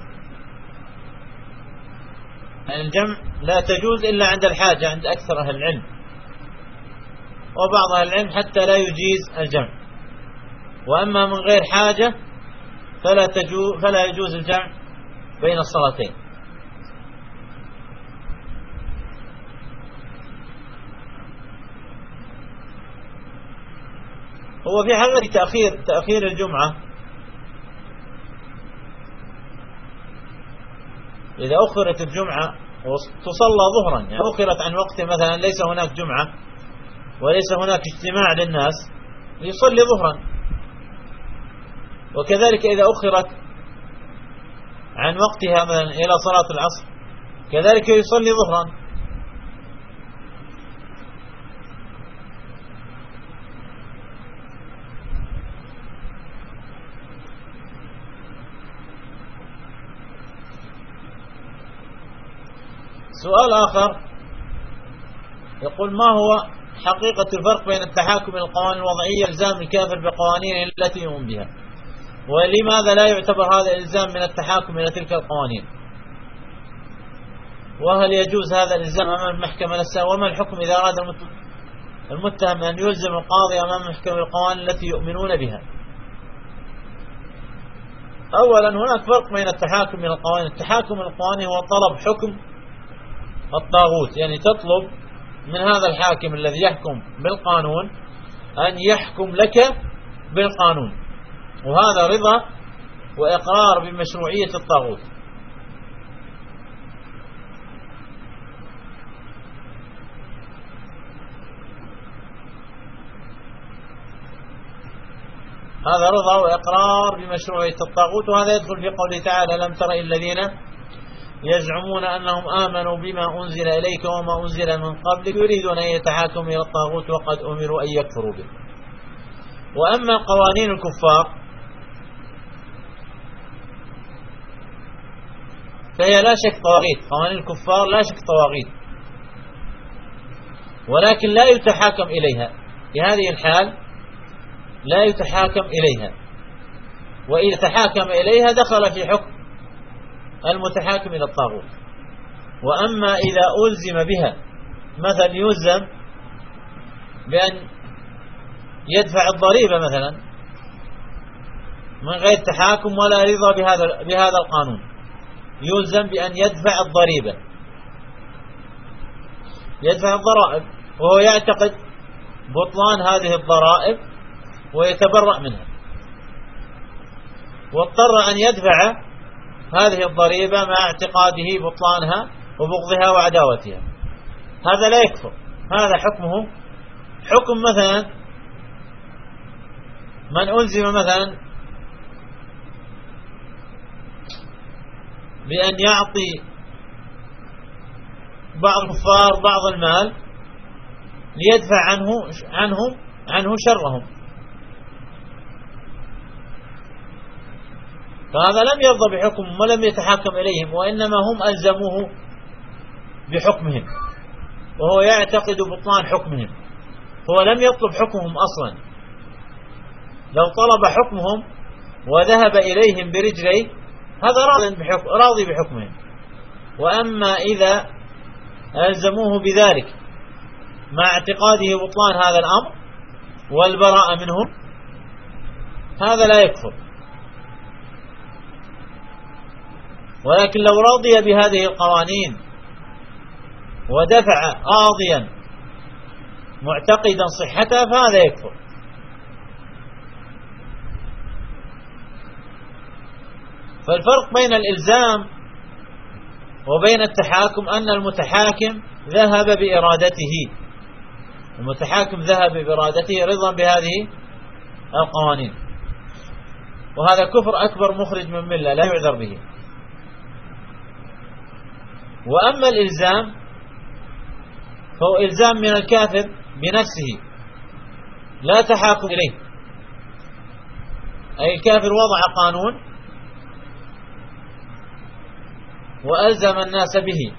الجمع لا تجوز إلا عند الحاجة عند أكثر أهل العلم، وبعض أهل العلم حتى لا يجيز الجمع. وأما من غير حاجة فلا يجوز الجمع بين الصلاتين. هو في حالة تأخير الجمعة، إذا أخرت الجمعة وتصلى ظهرا، يعني أخرت عن وقت مثلا ليس هناك جمعة وليس هناك اجتماع للناس، يصلي ظهرا. وكذلك إذا أخرت عن وقتها مثلا إلى صلاة العصر كذلك يصلي ظهرا. سؤال آخر يقول: ما هو حقيقة الفرق بين التحاكم إلى القوانين الوضعية إلزام الكافر بقوانينه التي يؤمن بها، ولماذا لا يعتبر هذا الإلزام من التحاكم إلى تلك القوانين؟ وهل يجوز هذا الإلزام أمام المحكمة نفسها؟ وما الحكم إذا أراد المتهم أن يلزم القاضي أمام المحكمة بالقوانين التي يؤمنون بها؟ أولا، هناك فرق بين التحاكم إلى القوانين. التحاكم إلى القوانين هو طلب حكم الطاغوت، يعني تطلب من هذا الحاكم الذي يحكم بالقانون أن يحكم لك بالقانون، وهذا رضا وإقرار بمشروعية الطاغوت. هذا رضا وإقرار بمشروعية الطاغوت، وهذا يدخل في قوله تعالى: لم تر الذين يزعمون أنهم آمنوا بما أنزل إليك وما أنزل من قبلك يريدون أن يتحاكموا إلى الطاغوت وقد أمروا أن يكفروا به. وأما قوانين الكفار فهي لا شك طواغيت، قوانين الكفار لا شك طواغيت، ولكن لا يتحاكم إليها. في هذه الحال لا يتحاكم إليها، وإذا تحاكم إليها دخل في حكم المتحاكم إلى الطاغوت. وأما إذا ألزم بها، مثلا يلزم بأن يدفع الضريبة مثلا من غير تحاكم ولا رضا بهذا القانون، يلزم بأن يدفع الضريبة، يدفع الضرائب، وهو يعتقد بطلان هذه الضرائب ويتبرأ منها، واضطر أن يدفع هذه الضريبة مع اعتقاده بطلانها وبغضها وعداوتها، هذا لا يكفر. هذا حكمه حكم مثلا من ألزم مثلا بأن يعطي بعض الكفار بعض المال ليدفع عنه شرهم، فهذا لم يرضى بحكمهم ولم يتحاكم إليهم، وإنما هم ألزموه بحكمهم، وهو يعتقد بطلان حكمهم، هو لم يطلب حكمهم أصلا. لو طلب حكمهم وذهب إليهم برجليه هذا راضي بحكمهم. وأما إذا ألزموه بذلك مع اعتقاده بطلان هذا الأمر والبراءة منهم، هذا لا يكفر. ولكن لو رضي بهذه القوانين ودفع قاضيا معتقدا صحتها فهذا يكفر. فالفرق بين الإلزام وبين التحاكم أن المتحاكم ذهب بإرادته، المتحاكم ذهب بإرادته رضا بهذه القوانين، وهذا كفر أكبر مخرج من ملة لا يعذر به. وأما الإلزام فهو إلزام من الكافر بنفسه لا تحاكم إليه، أي الكافر وضع قانون وألزم الناس به،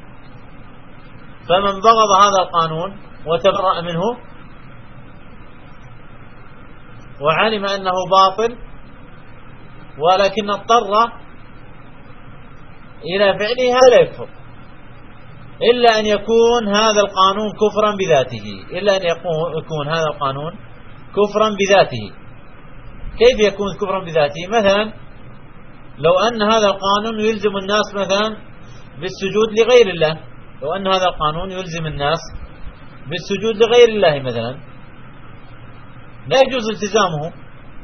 فمن بغض هذا القانون وتبرأ منه وعلم أنه باطل ولكن اضطر إلى فعله هذا لا يكفر، إلا أن يكون هذا القانون كفرا بذاته، إلا أن يكون هذا القانون كفرا بذاته. كيف يكون كفرا بذاته؟ مثلا لو أن هذا القانون يلزم الناس مثلا بالسجود لغير الله، لو أن هذا القانون يلزم الناس بالسجود لغير الله مثلا لا يجوز التزامه.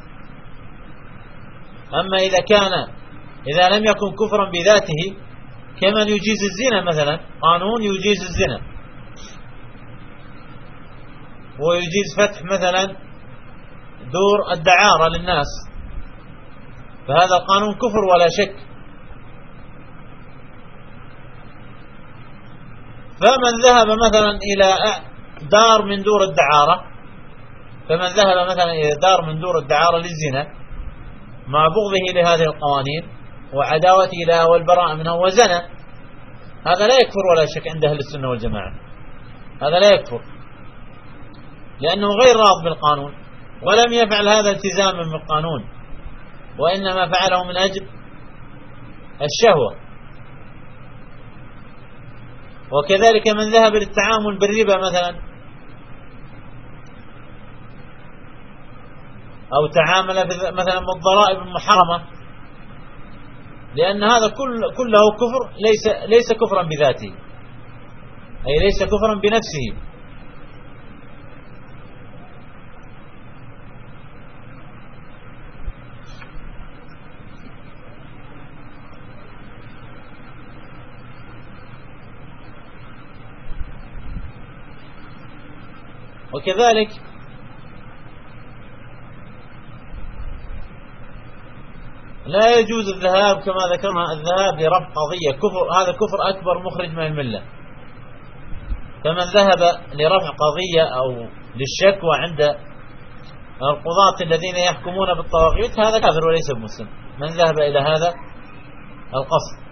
أما إذا لم يكن كفرا بذاته كمن يجيز الزنا مثلا، قانون يجيز الزنا ويجيز فتح مثلا دور الدعارة للناس، فهذا القانون كفر ولا شك. فمن ذهب مثلا إلى دار من دور الدعارة، فمن ذهب مثلا إلى دار من دور الدعارة للزنا مع بغضه لهذه القوانين وعداوته لها والبراءة منها وزنا، هذا لا يكفر ولا شك عند أهل السنة والجماعة، هذا لا يكفر لأنه غير راض بالقانون، ولم يفعل هذا التزاما بالقانون، وإنما فعله من أجل الشهوة. وكذلك من ذهب للتعامل بالربا مثلا، أو تعامل مثلا بالضرائب المحرمة، لأن هذا كله كفر، ليس كفرا بذاته، أي ليس كفرا بنفسه. وكذلك لا يجوز الذهاب كما ذكرنا، الذهاب لرفع قضية كفر، هذا كفر أكبر مخرج من الملة. فمن ذهب لرفع قضية أو للشكوى عند القضاة الذين يحكمون بالطواغيت هذا كافر وليس بمسلم، من ذهب إلى هذا القصد.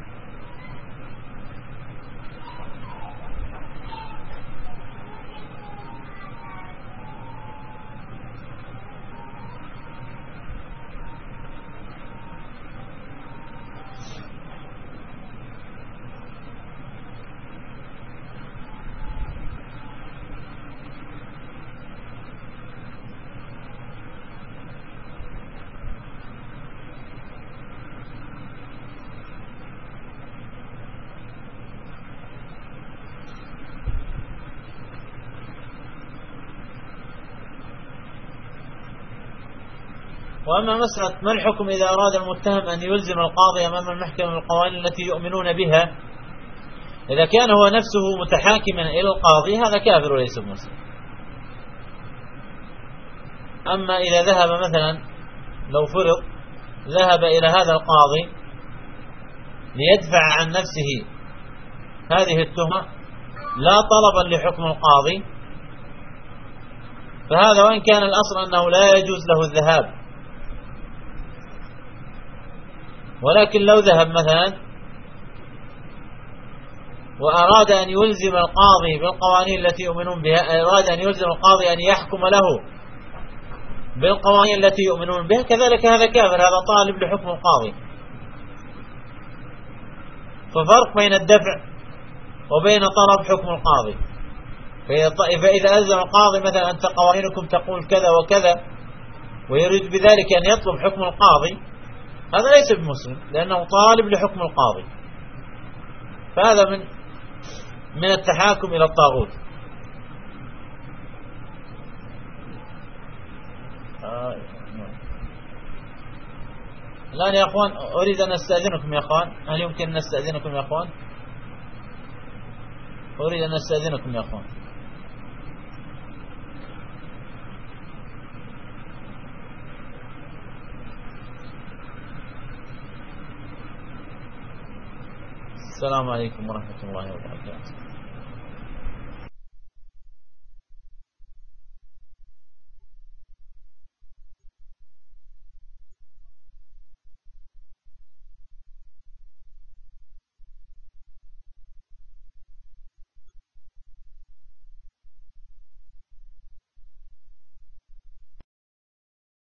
وأما مسألة ما الحكم إذا أراد المتهم أن يلزم القاضي أمام المحكمة بالقوانين التي يؤمنون بها، إذا كان هو نفسه متحاكما إلى القاضي هذا كافر وليس بمسلم. أما إذا ذهب مثلا، لو فرض ذهب إلى هذا القاضي ليدفع عن نفسه هذه التهمة لا طلبا لحكم القاضي، فهذا وإن كان الأصل أنه لا يجوز له الذهاب، ولكن لو ذهب مثلا وأراد أن يلزم القاضي بالقوانين التي يؤمنون بها، أراد أن يلزم القاضي أن يحكم له بالقوانين التي يؤمنون بها، كذلك هذا كافر، هذا طالب لحكم القاضي. ففرق بين الدفع وبين طلب حكم القاضي. فإذا ألزم القاضي مثلا أنت قوانينكم تقول كذا وكذا، ويريد بذلك أن يطلب حكم القاضي، هذا ليس بمسلم لأنه طالب لحكم القاضي، فهذا من التحاكم إلى الطاغوت. الآن يا أخوان أريد أن أستأذنكم يا أخوان، هل يمكن أن أستأذنكم يا أخوان؟ أريد أن أستأذنكم يا أخوان. السلام عليكم ورحمة الله وبركاته.